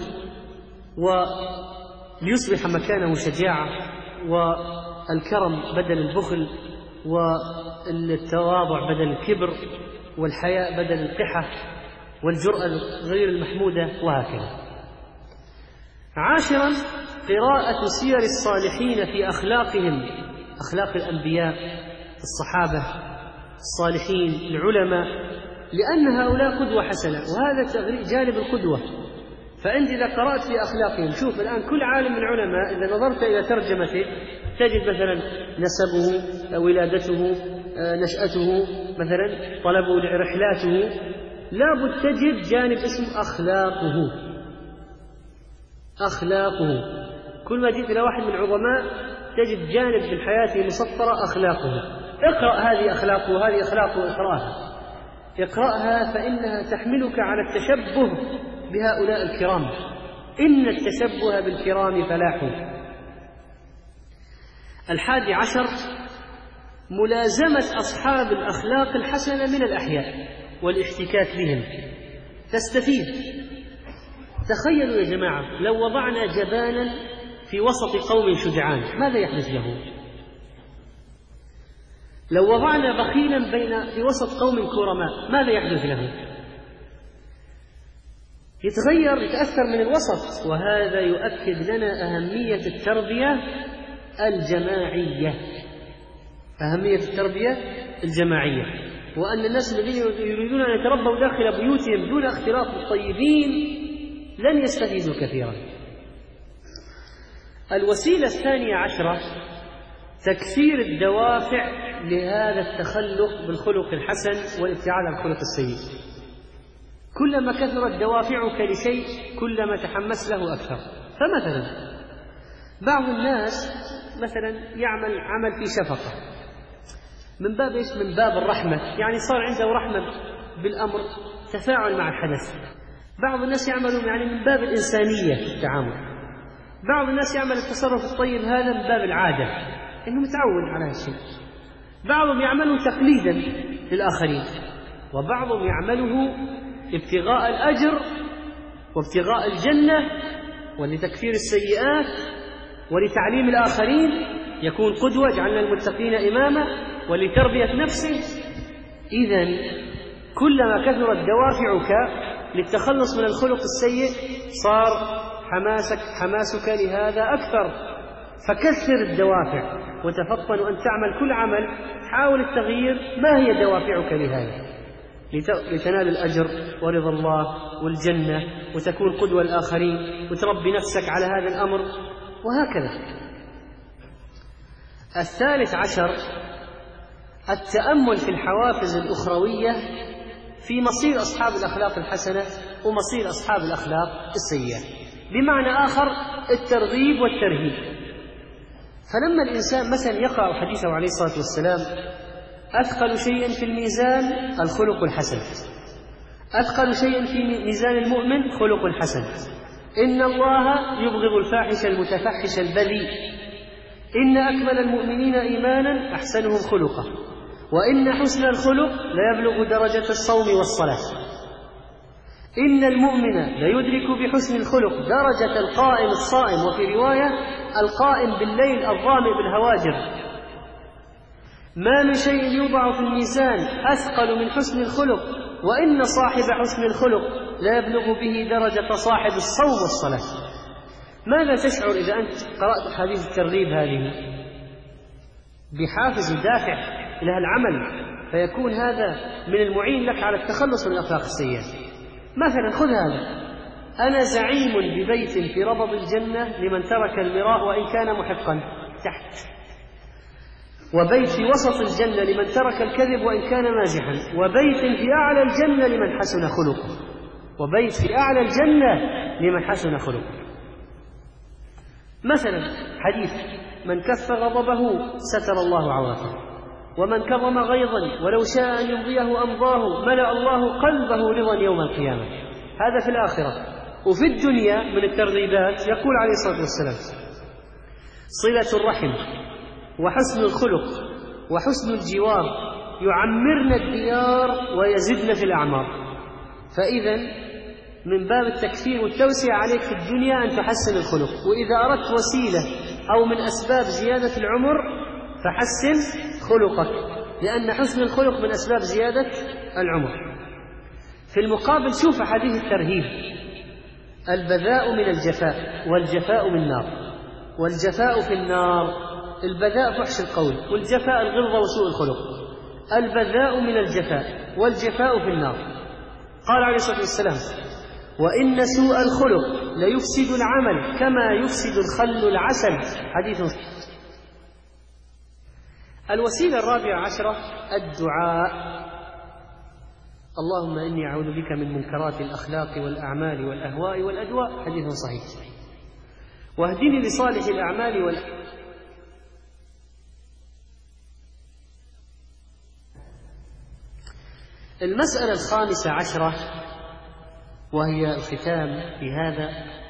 وليصبح مكانه شجاعة، والكرم بدل البخل، والتواضع بدل الكبر، والحياء بدل القحة، والجرأة غير المحمودة، وهكذا. عاشرا قراءة سير الصالحين في أخلاقهم، أخلاق الأنبياء، الصحابة، الصالحين، العلماء، لأن هؤلاء قدوة حسنة، وهذا جانب القدوة. فأنت إذا قرأت في أخلاقهم، شوف الآن كل عالم من العلماء إذا نظرت إلى ترجمته تجد مثلا نسبه، ولادته، نشأته، مثلا طلبه، رحلاته، لابد تجد جانب اسم أخلاقه. كل ما جئت إلى واحد من العظماء تجد جانب من حياته مسطرة أخلاقه. اقرأ هذه أخلاقه وهذه أخلاقه، اقرأها فإنها تحملك على التشبه بهؤلاء الكرام. إن التشبه بالكرام فلاح. 11 ملازمة أصحاب الأخلاق الحسنة من الأحياء والاحتكاك بهم، تستفيد. تخيلوا يا جماعة لو وضعنا جبانا في وسط قوم شجعان ماذا يحدث له؟ لو وضعنا بخيلا في وسط قوم كرماء ماذا يحدث له؟ يتغير، يتأثر من الوسط. وهذا يؤكد لنا أهمية التربية الجماعية، أهمية التربية الجماعية، وأن الناس الذين يريدون أن يتربوا داخل بيوتهم دون اختلاط بالطيبين لن يستفيدوا كثيرا. الوسيلة 12 تكثير الدوافع لهذا التخلق بالخلق الحسن والابتعاد عن الخلق السيء. كلما كثرت دوافعك لشيء كلما تحمس له أكثر. فمثلا بعض الناس مثلا يعمل عمل في شفقة من باب إيش؟ من باب الرحمة، يعني صار عنده رحمة بالأمر، تفاعل مع الحدث. بعض الناس يعملون يعني من باب الإنسانية في التعامل. بعض الناس يعمل التصرف الطيب هذا من باب العادة، إنه متعود على هالشيء. بعضهم يعمله تقليدا للآخرين، وبعضهم يعمله ابتغاء الأجر وابتغاء الجنة ولتكفير السيئات ولتعليم الآخرين، يكون قدوة، جعلنا المتقين إماما، ولتربية نفسه. إذن كلما كثرت دوافعك للتخلص من الخلق السيء صار حماسك لهذا أكثر. فكثر الدوافع وتفطن أن تعمل كل عمل، حاول التغيير. ما هي دوافعك لهذا؟ لتنال الأجر ورضا الله والجنة، وتكون قدوة الآخرين، وتربي نفسك على هذا الأمر، وهكذا. 13 التأمل في الحوافز الأخروية في مصير أصحاب الأخلاق الحسنة ومصير أصحاب الأخلاق السيئة. بمعنى آخر الترغيب والترهيب. فلما الإنسان مثلا يقرأ حديثه عليه الصلاة والسلام: أثقل شيء في الميزان الخلق الحسن، أثقل شيء في ميزان المؤمن خلق حسن، إن الله يبغض الفاحش المتفحش البذيء، إن أكمل المؤمنين إيمانا أحسنهم خلقا، وإن حسن الخلق ليبلغ درجة الصوم والصلاة، إن المؤمن ليدرك بحسن الخلق درجة القائم الصائم، وفي رواية القائم بالليل الظامئ بالهواجر. ما من شيء يوضع في الميزان أثقل من حسن الخلق، وإن صاحب حسن الخلق لا يبلغ به درجة صاحب الصوم والصلاة. ماذا تشعر إذا أنت قرأت حديث الترغيب هذه؟ بحافز دافع إلى العمل، فيكون هذا من المعين لك على التخلص من الأخلاق السيئة. مثلا خذ هذا: أنا زعيم ببيت في ربض الجنة لمن ترك المراء وإن كان محقا، تحت، وبيت في وسط الجنة لمن ترك الكذب وإن كان مازحا، وبيت في أعلى الجنة لمن حسن خلقه، وبيت في أعلى الجنة لمن حسن خلقه. مثلا حديث: من كف غضبه ستر الله عورته، ومن كظم غيظا ولو شاء أن يمضيه أمضاه ملأ الله قلبه رضا يوم القيامة. هذا في الآخرة. وفي الدنيا من الترغيبات يقول عليه الصلاة والسلام: صلة الرحم وحسن الخلق وحسن الجوار يعمرن الديار ويزدن في الأعمار. فإذا من باب التكفير والتوسعة عليك في الدنيا أن تحسن الخلق، وإذا أردت وسيلة أو من أسباب زيادة العمر فحسن خلقك، لأن حسن الخلق من أسباب زيادة العمر. في المقابل شوف حديث الترهيب: البذاء من الجفاء والجفاء من النار، والجفاء في النار. البذاء فحش القول، والجفاء الغلظة وسوء الخلق. البذاء من الجفاء والجفاء في النار. قال عليه الصلاة والسلام: وإن سوء الخلق ليفسد العمل كما يفسد الخل العسل. حديث. الوسيلة الرابعة عشرة: الدعاء. اللهم إني أعوذ بك من منكرات الأخلاق والأعمال والأهواء والأدواء. حديث صحيح. واهدني لصالح الأعمال المسألة الخامسة عشرة وهي الختام في هذا: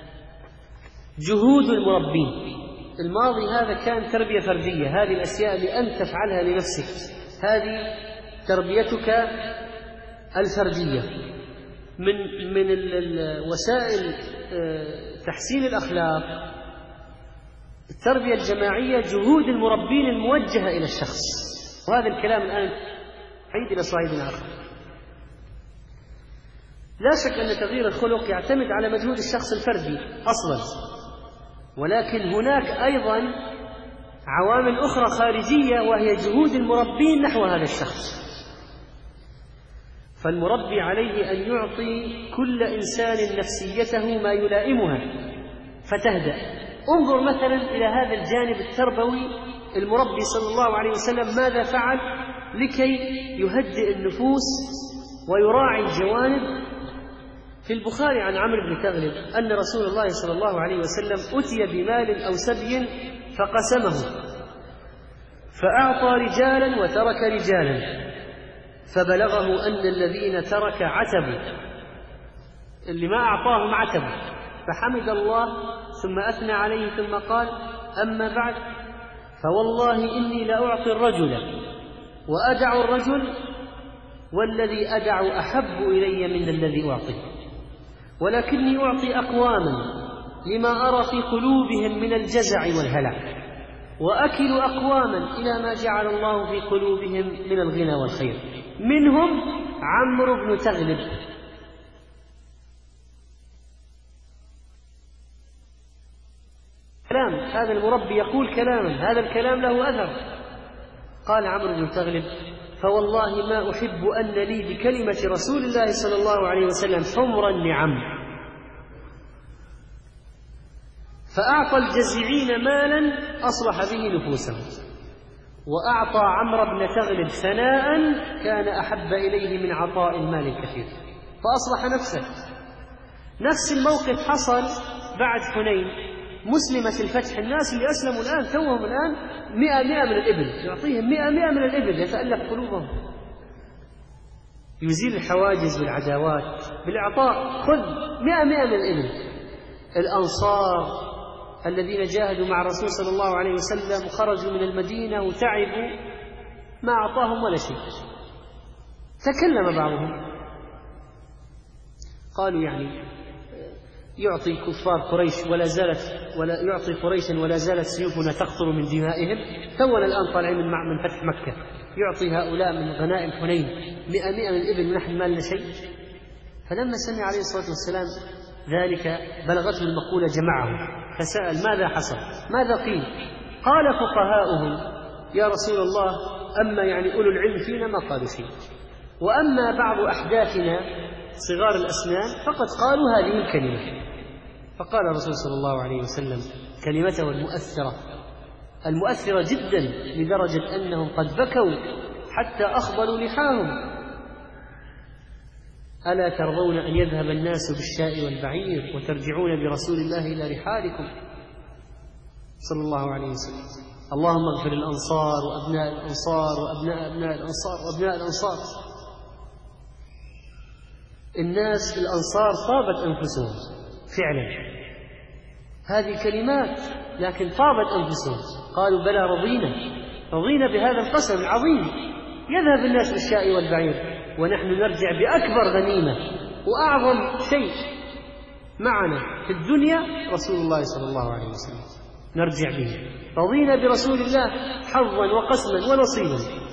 جهود المربين. الماضي هذا كان تربية فردية، هذه الأشياء اللي أنت تفعلها لنفسك، هذه تربيتك الفردية. من وسائل تحسين الأخلاق التربية الجماعية جهود المربين الموجهة إلى الشخص. وهذا الكلام الآن عيد إلى صعيد آخر. لا شك أن تغيير الخلق يعتمد على مجهود الشخص الفردي أصلا، ولكن هناك أيضا عوامل أخرى خارجية وهي جهود المربين نحو هذا الشخص. فالمربي عليه أن يعطي كل إنسان نفسيته ما يلائمها فتهدأ. انظر مثلا إلى هذا الجانب التربوي، المربي صلى الله عليه وسلم ماذا فعل لكي يهدئ النفوس ويراعي الجوانب. في البخاري عن عمرو بن تغلب أن رسول الله صلى الله عليه وسلم أتي بمال أو سبي فقسمه، فأعطى رجالا وترك رجالا، فبلغه أن الذين ترك عتبوا، اللي ما أعطاهم عتبوا، فحمد الله ثم أثنى عليه ثم قال: أما بعد فوالله إني لأعطي الرجل وأدع الرجل، والذي أدع أحب إلي من الذي أعطي، ولكني أعطي أقواما لما أرى في قلوبهم من الجزع والهلع، وأكل أقواما إلى ما جعل الله في قلوبهم من الغنى والخير، منهم عمرو بن تغلب. كلام هذا المربي يقول كلاما، هذا الكلام له أثر. قال عمرو بن تغلب: فوالله ما أحب أن لي بكلمة رسول الله صلى الله عليه وسلم حمر النعم. فأعطى الجزعين مالا أصلح به نفوسهم، وأعطى عمرو بن تغلب ثناء كان أحب إليه من عطاء المال الكثير، فأصلح نفسه. نفس الموقف حصل بعد حنين، مسلمة الفتح، الناس اللي أسلموا الآن توهم الآن 100 من الإبل، يعطيهم 100 من الإبل يتألف قلوبهم، يزيل الحواجز والعداوات بالإعطاء. خذ 100 من الإبل. الأنصار الذين جاهدوا مع الرسول صلى الله عليه وسلم وخرجوا من المدينة وتعبوا ما أعطاهم ولا شيء. تكلم بعضهم قالوا يعني يعطي كفار قريش ولا يعطي قريشا ولا زالت سيوفنا تقطر من دمائهم، تونا الآن طالعين من فتح مكة، يعطي هؤلاء من غنائم حنين 100 من الإبل ونحن ما لنا شيء. فلما سمع عليه الصلاة والسلام ذلك بلغته المقولة جمعه فسأل ماذا حصل، ماذا قيل؟ قال فقهاؤهم يا رسول الله أما يعني أولو العلم فينا ما قالوا شيء، وأما بعض أحداثنا صغار الأسنان فقد قالوا هذه الكلمة. فقال الرسول صلى الله عليه وسلم كلمته المؤثرة جدا لدرجة أنهم قد بكوا حتى أخضلوا لحاهم: ألا ترضون أن يذهب الناس بالشاء والبعير وترجعون برسول الله إلى رحالكم صلى الله عليه وسلم. اللهم اغفر الأنصار وأبناء الأنصار وأبناء أبناء الأنصار وأبناء الأنصار. الناس الأنصار طابت أنفسهم فعلا هذه كلمات، لكن طابت أنفسهم، قالوا بلى رضينا بهذا القسم العظيم، يذهب الناس بالشاء والبعير ونحن نرجع بأكبر غنيمة وأعظم شيء معنا في الدنيا رسول الله صلى الله عليه وسلم، نرجع به، رضينا برسول الله حظا وقسما ونصيبا.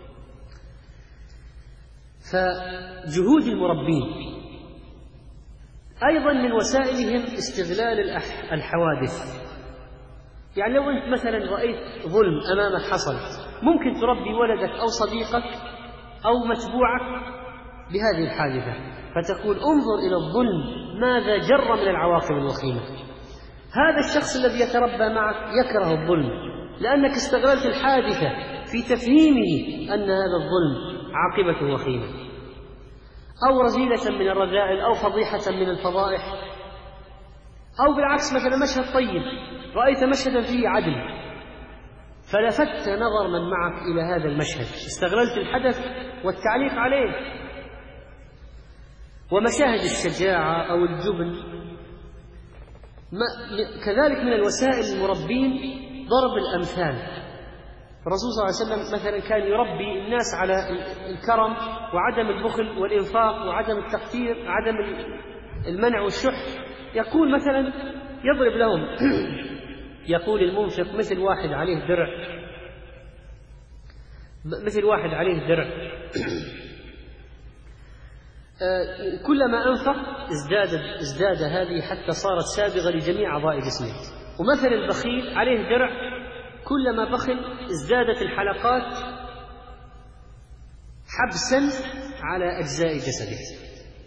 فجهود المربين أيضا من وسائلهم استغلال الحوادث. يعني لو أنت مثلا رأيت ظلم أمامك حصل، ممكن تربي ولدك أو صديقك أو متبوعك بهذه الحادثة، فتقول انظر إلى الظلم ماذا جر من العواقب الوخيمة. هذا الشخص الذي يتربى معك يكره الظلم لأنك استغللت الحادثة في تفهيمه أن هذا الظلم عاقبته وخيمة، أو رذيلة من الرذائل، أو فضيحة من الفضائح، أو بالعكس مثلا مشهد طيب، رأيت مشهدا فيه عدل فلفت نظر من معك إلى هذا المشهد، استغللت الحدث والتعليق عليه. ومشاهد الشجاعة أو الجبن كذلك من الوسائل المربين ضرب الأمثال. الرسول صلى الله عليه وسلم مثلا كان يربي الناس على الكرم وعدم البخل والإنفاق وعدم التقتير، عدم المنع والشح. يقول مثلا يضرب لهم يقول المنفق مثل واحد عليه درع كلما أنفق ازداد هذه حتى صارت سابغة لجميع أعضاء جسمه. ومثل البخيل عليه درع كلما بخل ازدادت الحلقات حبسا على أجزاء جسده.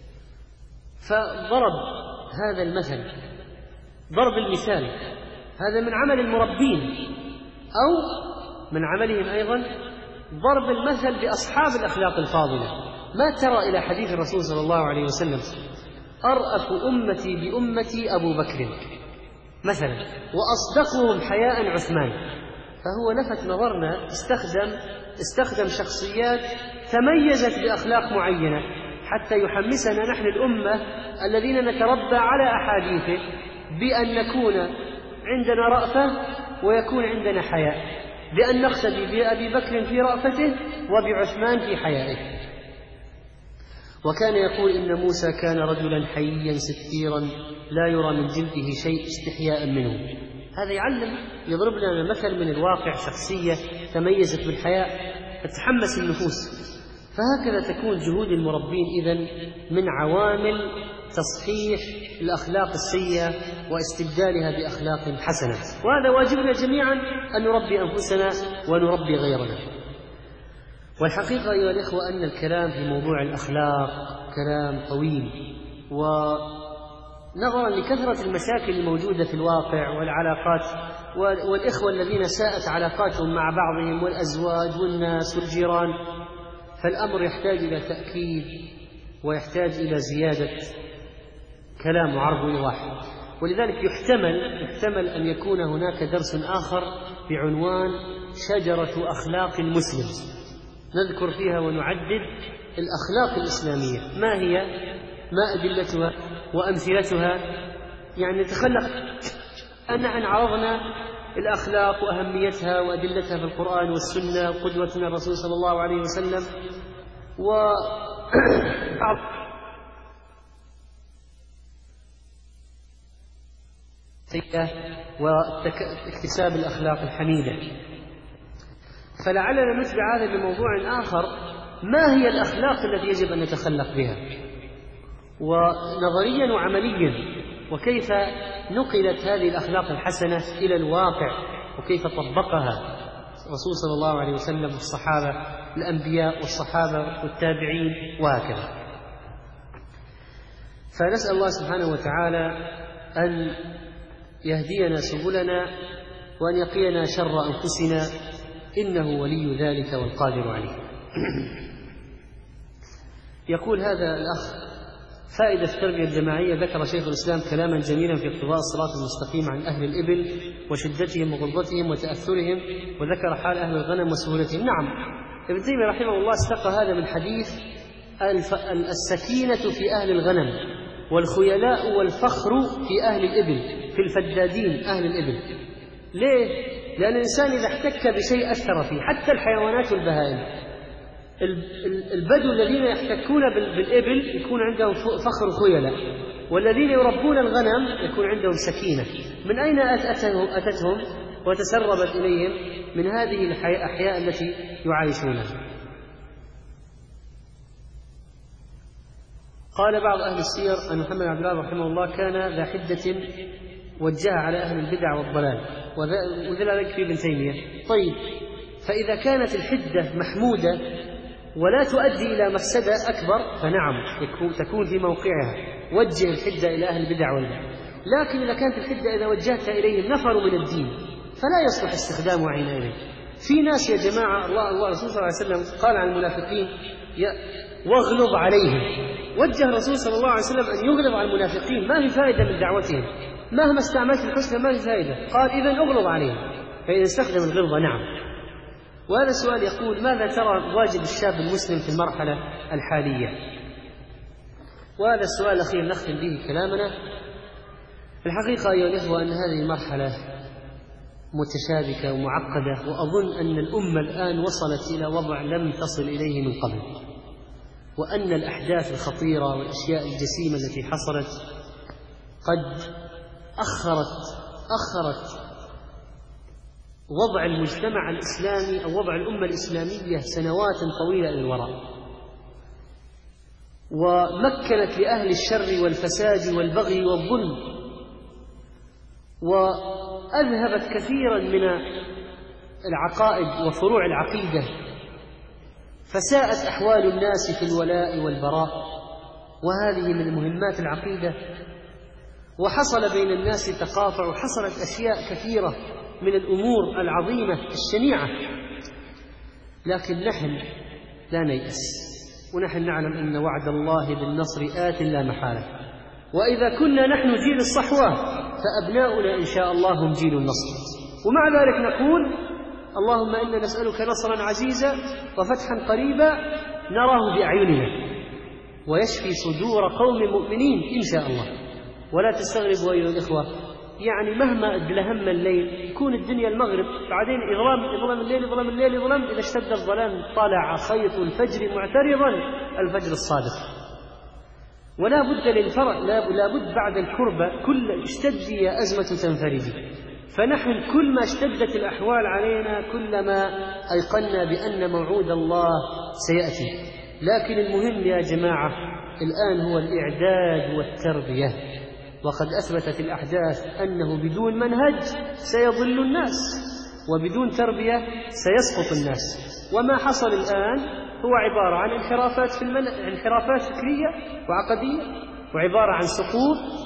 فضرب هذا المثل، ضرب المثال هذا من عمل المربين، أو من عملهم أيضا ضرب المثل بأصحاب الأخلاق الفاضلة. ما ترى إلى حديث الرسول صلى الله عليه وسلم أرأف أمتي بأمتي أبو بكر مثلا وأصدقهم حياء عثمان. فهو لفت نظرنا، استخدم شخصيات تميزت بأخلاق معينة حتى يحمسنا نحن الأمة الذين نتربى على أحاديثه بأن نكون عندنا رأفة ويكون عندنا حياء، بأن نقتدي بأبي بكر في رأفته وبعثمان في حيائه. وكان يقول إن موسى كان رجلا حييا ستيرا لا يرى من جلده شيء استحياء منه. هذا يعلم، يضرب لنا مثل من الواقع، شخصية تميزت بالحياء فتحمس النفوس. فهكذا تكون جهود المربين إذن من عوامل تصحيح الأخلاق السيئة واستبدالها بأخلاق حسنة. وهذا واجبنا جميعا أن نربي أنفسنا ونربي غيرنا. والحقيقة أيها الإخوة أن الكلام في موضوع الأخلاق كلام طويل نظرا لكثرة المشاكل الموجودة في الواقع والعلاقات والإخوة الذين ساءت علاقاتهم مع بعضهم والأزواج والناس والجيران، فالأمر يحتاج إلى تأكيد ويحتاج إلى زيادة كلام وعرض إيضاح. ولذلك يحتمل أن يكون هناك درس آخر بعنوان شجرة أخلاق المسلم، نذكر فيها ونعدد الأخلاق الإسلامية، ما هي، ما أدلتها وأمثلتها. يعني نتخلق أن عرضنا الأخلاق وأهميتها وأدلتها في القرآن والسنة وقدوتنا الرسول صلى الله عليه وسلم، واكتساب الأخلاق الحميدة. فلعلنا نتبع هذا بموضوع آخر: ما هي الأخلاق التي يجب أن نتخلق بها، ونظريا وعمليا، وكيف نقلت هذه الأخلاق الحسنة إلى الواقع، وكيف طبقها الرسول صلى الله عليه وسلم والصحابة الأنبياء والصحابة والتابعين وهكذا. فنسأل الله سبحانه وتعالى أن يهدينا سبلنا وأن يقينا شر أنفسنا، إنه ولي ذلك والقادر عليه. يقول هذا الأخ: فائدة التربية الجماعية. ذكر شيخ الإسلام كلاما جميلا في اقتضاء الصراط المستقيم عن أهل الإبل وشدتهم وغلظتهم وتأثرهم، وذكر حال أهل الغنم وسهولتهم. نعم، ابن تيمية رحمه الله استقى هذا من حديث السكينة في أهل الغنم، والخيلاء والفخر في أهل الإبل، في الفدادين أهل الإبل. ليه؟ لأن الإنسان إذا احتك بشيء أثر فيه، حتى الحيوانات والبهائم. البدو الذين يحتكون بالإبل يكون عندهم فخر خيلاء، والذين يربون الغنم يكون عندهم سكينة. من أين أتتهم وتسربت إليهم؟ من هذه الأحياء التي يعايشونها. قال بعض أهل السير أن محمد بن عبد الوهاب رحمه الله كان ذا حدة وجهها على أهل البدع والضلال، وذلك في ابن تيمية. طيب، فإذا كانت الحدة محمودة ولا تؤدي إلى مفسدة أكبر فنعم تكون في موقعها، وجه الحدة إلى أهل البدع والبدع. لكن إذا كانت الحدة إذا وجهتها إليهم نفروا من الدين فلا يصلح استخدامها حينئذ. في ناس يا جماعة، الله الرسول صلى الله عليه وسلم قال عن المنافقين: واغلظ عليهم. وجه الرسول صلى الله عليه وسلم أن يغلظ على المنافقين، ما في فائدة من دعوتهم، مهما استعملت الحسنى ما في فائدة. قال: إذن أغلظ عليهم. فإذا استخدم الغلظة نعم. وهذا السؤال يقول: ماذا ترى واجب الشاب المسلم في المرحلة الحالية؟ وهذا السؤال الأخير نختم به كلامنا. الحقيقة أيها الإخوة أن هذه المرحلة متشابكة ومعقدة، وأظن أن الأمة الآن وصلت إلى وضع لم تصل إليه من قبل، وأن الأحداث الخطيرة والأشياء الجسيمة التي حصلت قد أخرت وضع المجتمع الإسلامي أو وضع الأمة الإسلامية سنوات طويلة إلى الوراء، ومكنت لأهل الشر والفساد والبغي والظلم، وأذهبت كثيرا من العقائد وفروع العقيدة، فساءت أحوال الناس في الولاء والبراء، وهذه من مهمات العقيدة. وحصل بين الناس تقاطع، وحصلت أشياء كثيرة من الأمور العظيمة الشنيعة. لكن نحن لا نيأس، ونحن نعلم أن وعد الله بالنصر آت لا محالة. وإذا كنا نحن جيل الصحوة فأبناؤنا إن شاء الله هم جيل النصر. ومع ذلك نقول: اللهم إنا نسألك نصرا عزيزا وفتحا قريبا نراه بأعيننا ويشفي صدور قوم مؤمنين إن شاء الله. ولا تستغربوا أيها الإخوة، يعني مهما أدلهم الليل يكون الدنيا المغرب، بعدين إظلام الليل إذا اشتد الظلام طلع خيط الفجر معترضا الفجر الصادق. ولا بد للفرق، لا بد بعد الكربة كل اشتدي يا أزمة تنفردي. فنحن كل ما اشتدت الأحوال علينا كلما أيقنا بأن موعود الله سيأتي. لكن المهم يا جماعة الآن هو الإعداد والتربية، وقد أثبتت الأحداث أنه بدون منهج سيضل الناس، وبدون تربية سيسقط الناس. وما حصل الآن هو عبارة عن انحرافات فكرية وعقدية، وعبارة عن سقوط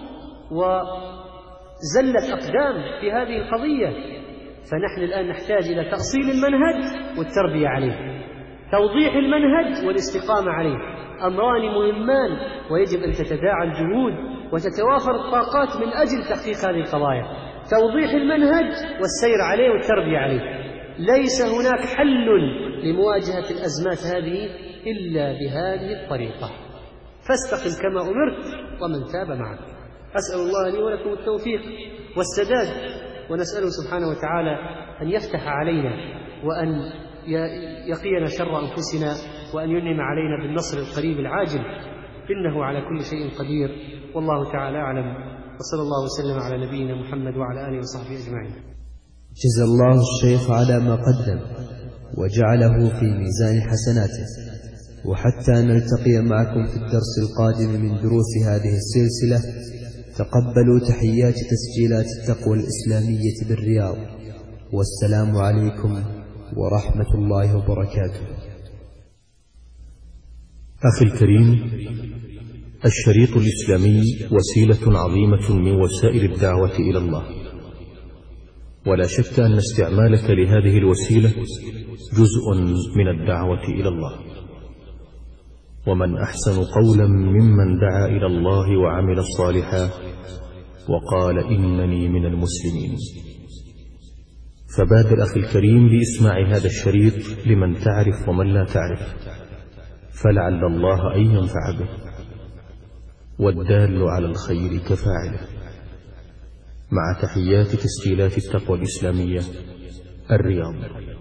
وزلت أقدام في هذه القضية. فنحن الآن نحتاج إلى تأصيل المنهج والتربية عليه، توضيح المنهج والاستقامة عليه، أمران مهمان ويجب أن تتداعى الجهود وتتوافر الطاقات من أجل تحقيق هذه القضايا. توضيح المنهج والسير عليه والتربية عليه. ليس هناك حل لمواجهة الأزمات هذه إلا بهذه الطريقة. فاستقم كما أمرت ومن تاب معك. أسأل الله لي ولكم التوفيق والسداد، ونسأله سبحانه وتعالى أن يفتح علينا وأن يقينا شر أنفسنا وأن ينعم علينا بالنصر القريب العاجل، إنه على كل شيء قدير، والله تعالى أعلم، وصلى الله وسلم على نبينا محمد وعلى آله وصحبه أجمعين. جزا الله الشيخ على ما قدم وجعله في ميزان حسناته. وحتى نلتقي معكم في الدرس القادم من دروس هذه السلسلة، تقبلوا تحيات تسجيلات التقوى الإسلامية بالرياض، والسلام عليكم ورحمة الله وبركاته. أخي الكريم، الشريط الإسلامي وسيلة عظيمة من وسائل الدعوة إلى الله، ولا شك أن استعمالك لهذه الوسيلة جزء من الدعوة إلى الله. ومن أحسن قولا ممن دعا إلى الله وعمل صالحا وقال إنني من المسلمين. فبادر أخي الكريم بإسماع هذا الشريط لمن تعرف ومن لا تعرف، فلعل الله أن ينفع به، والدال على الخير كفاعله. مع تحيات تسجيلات التقوى الإسلامية، الرياض.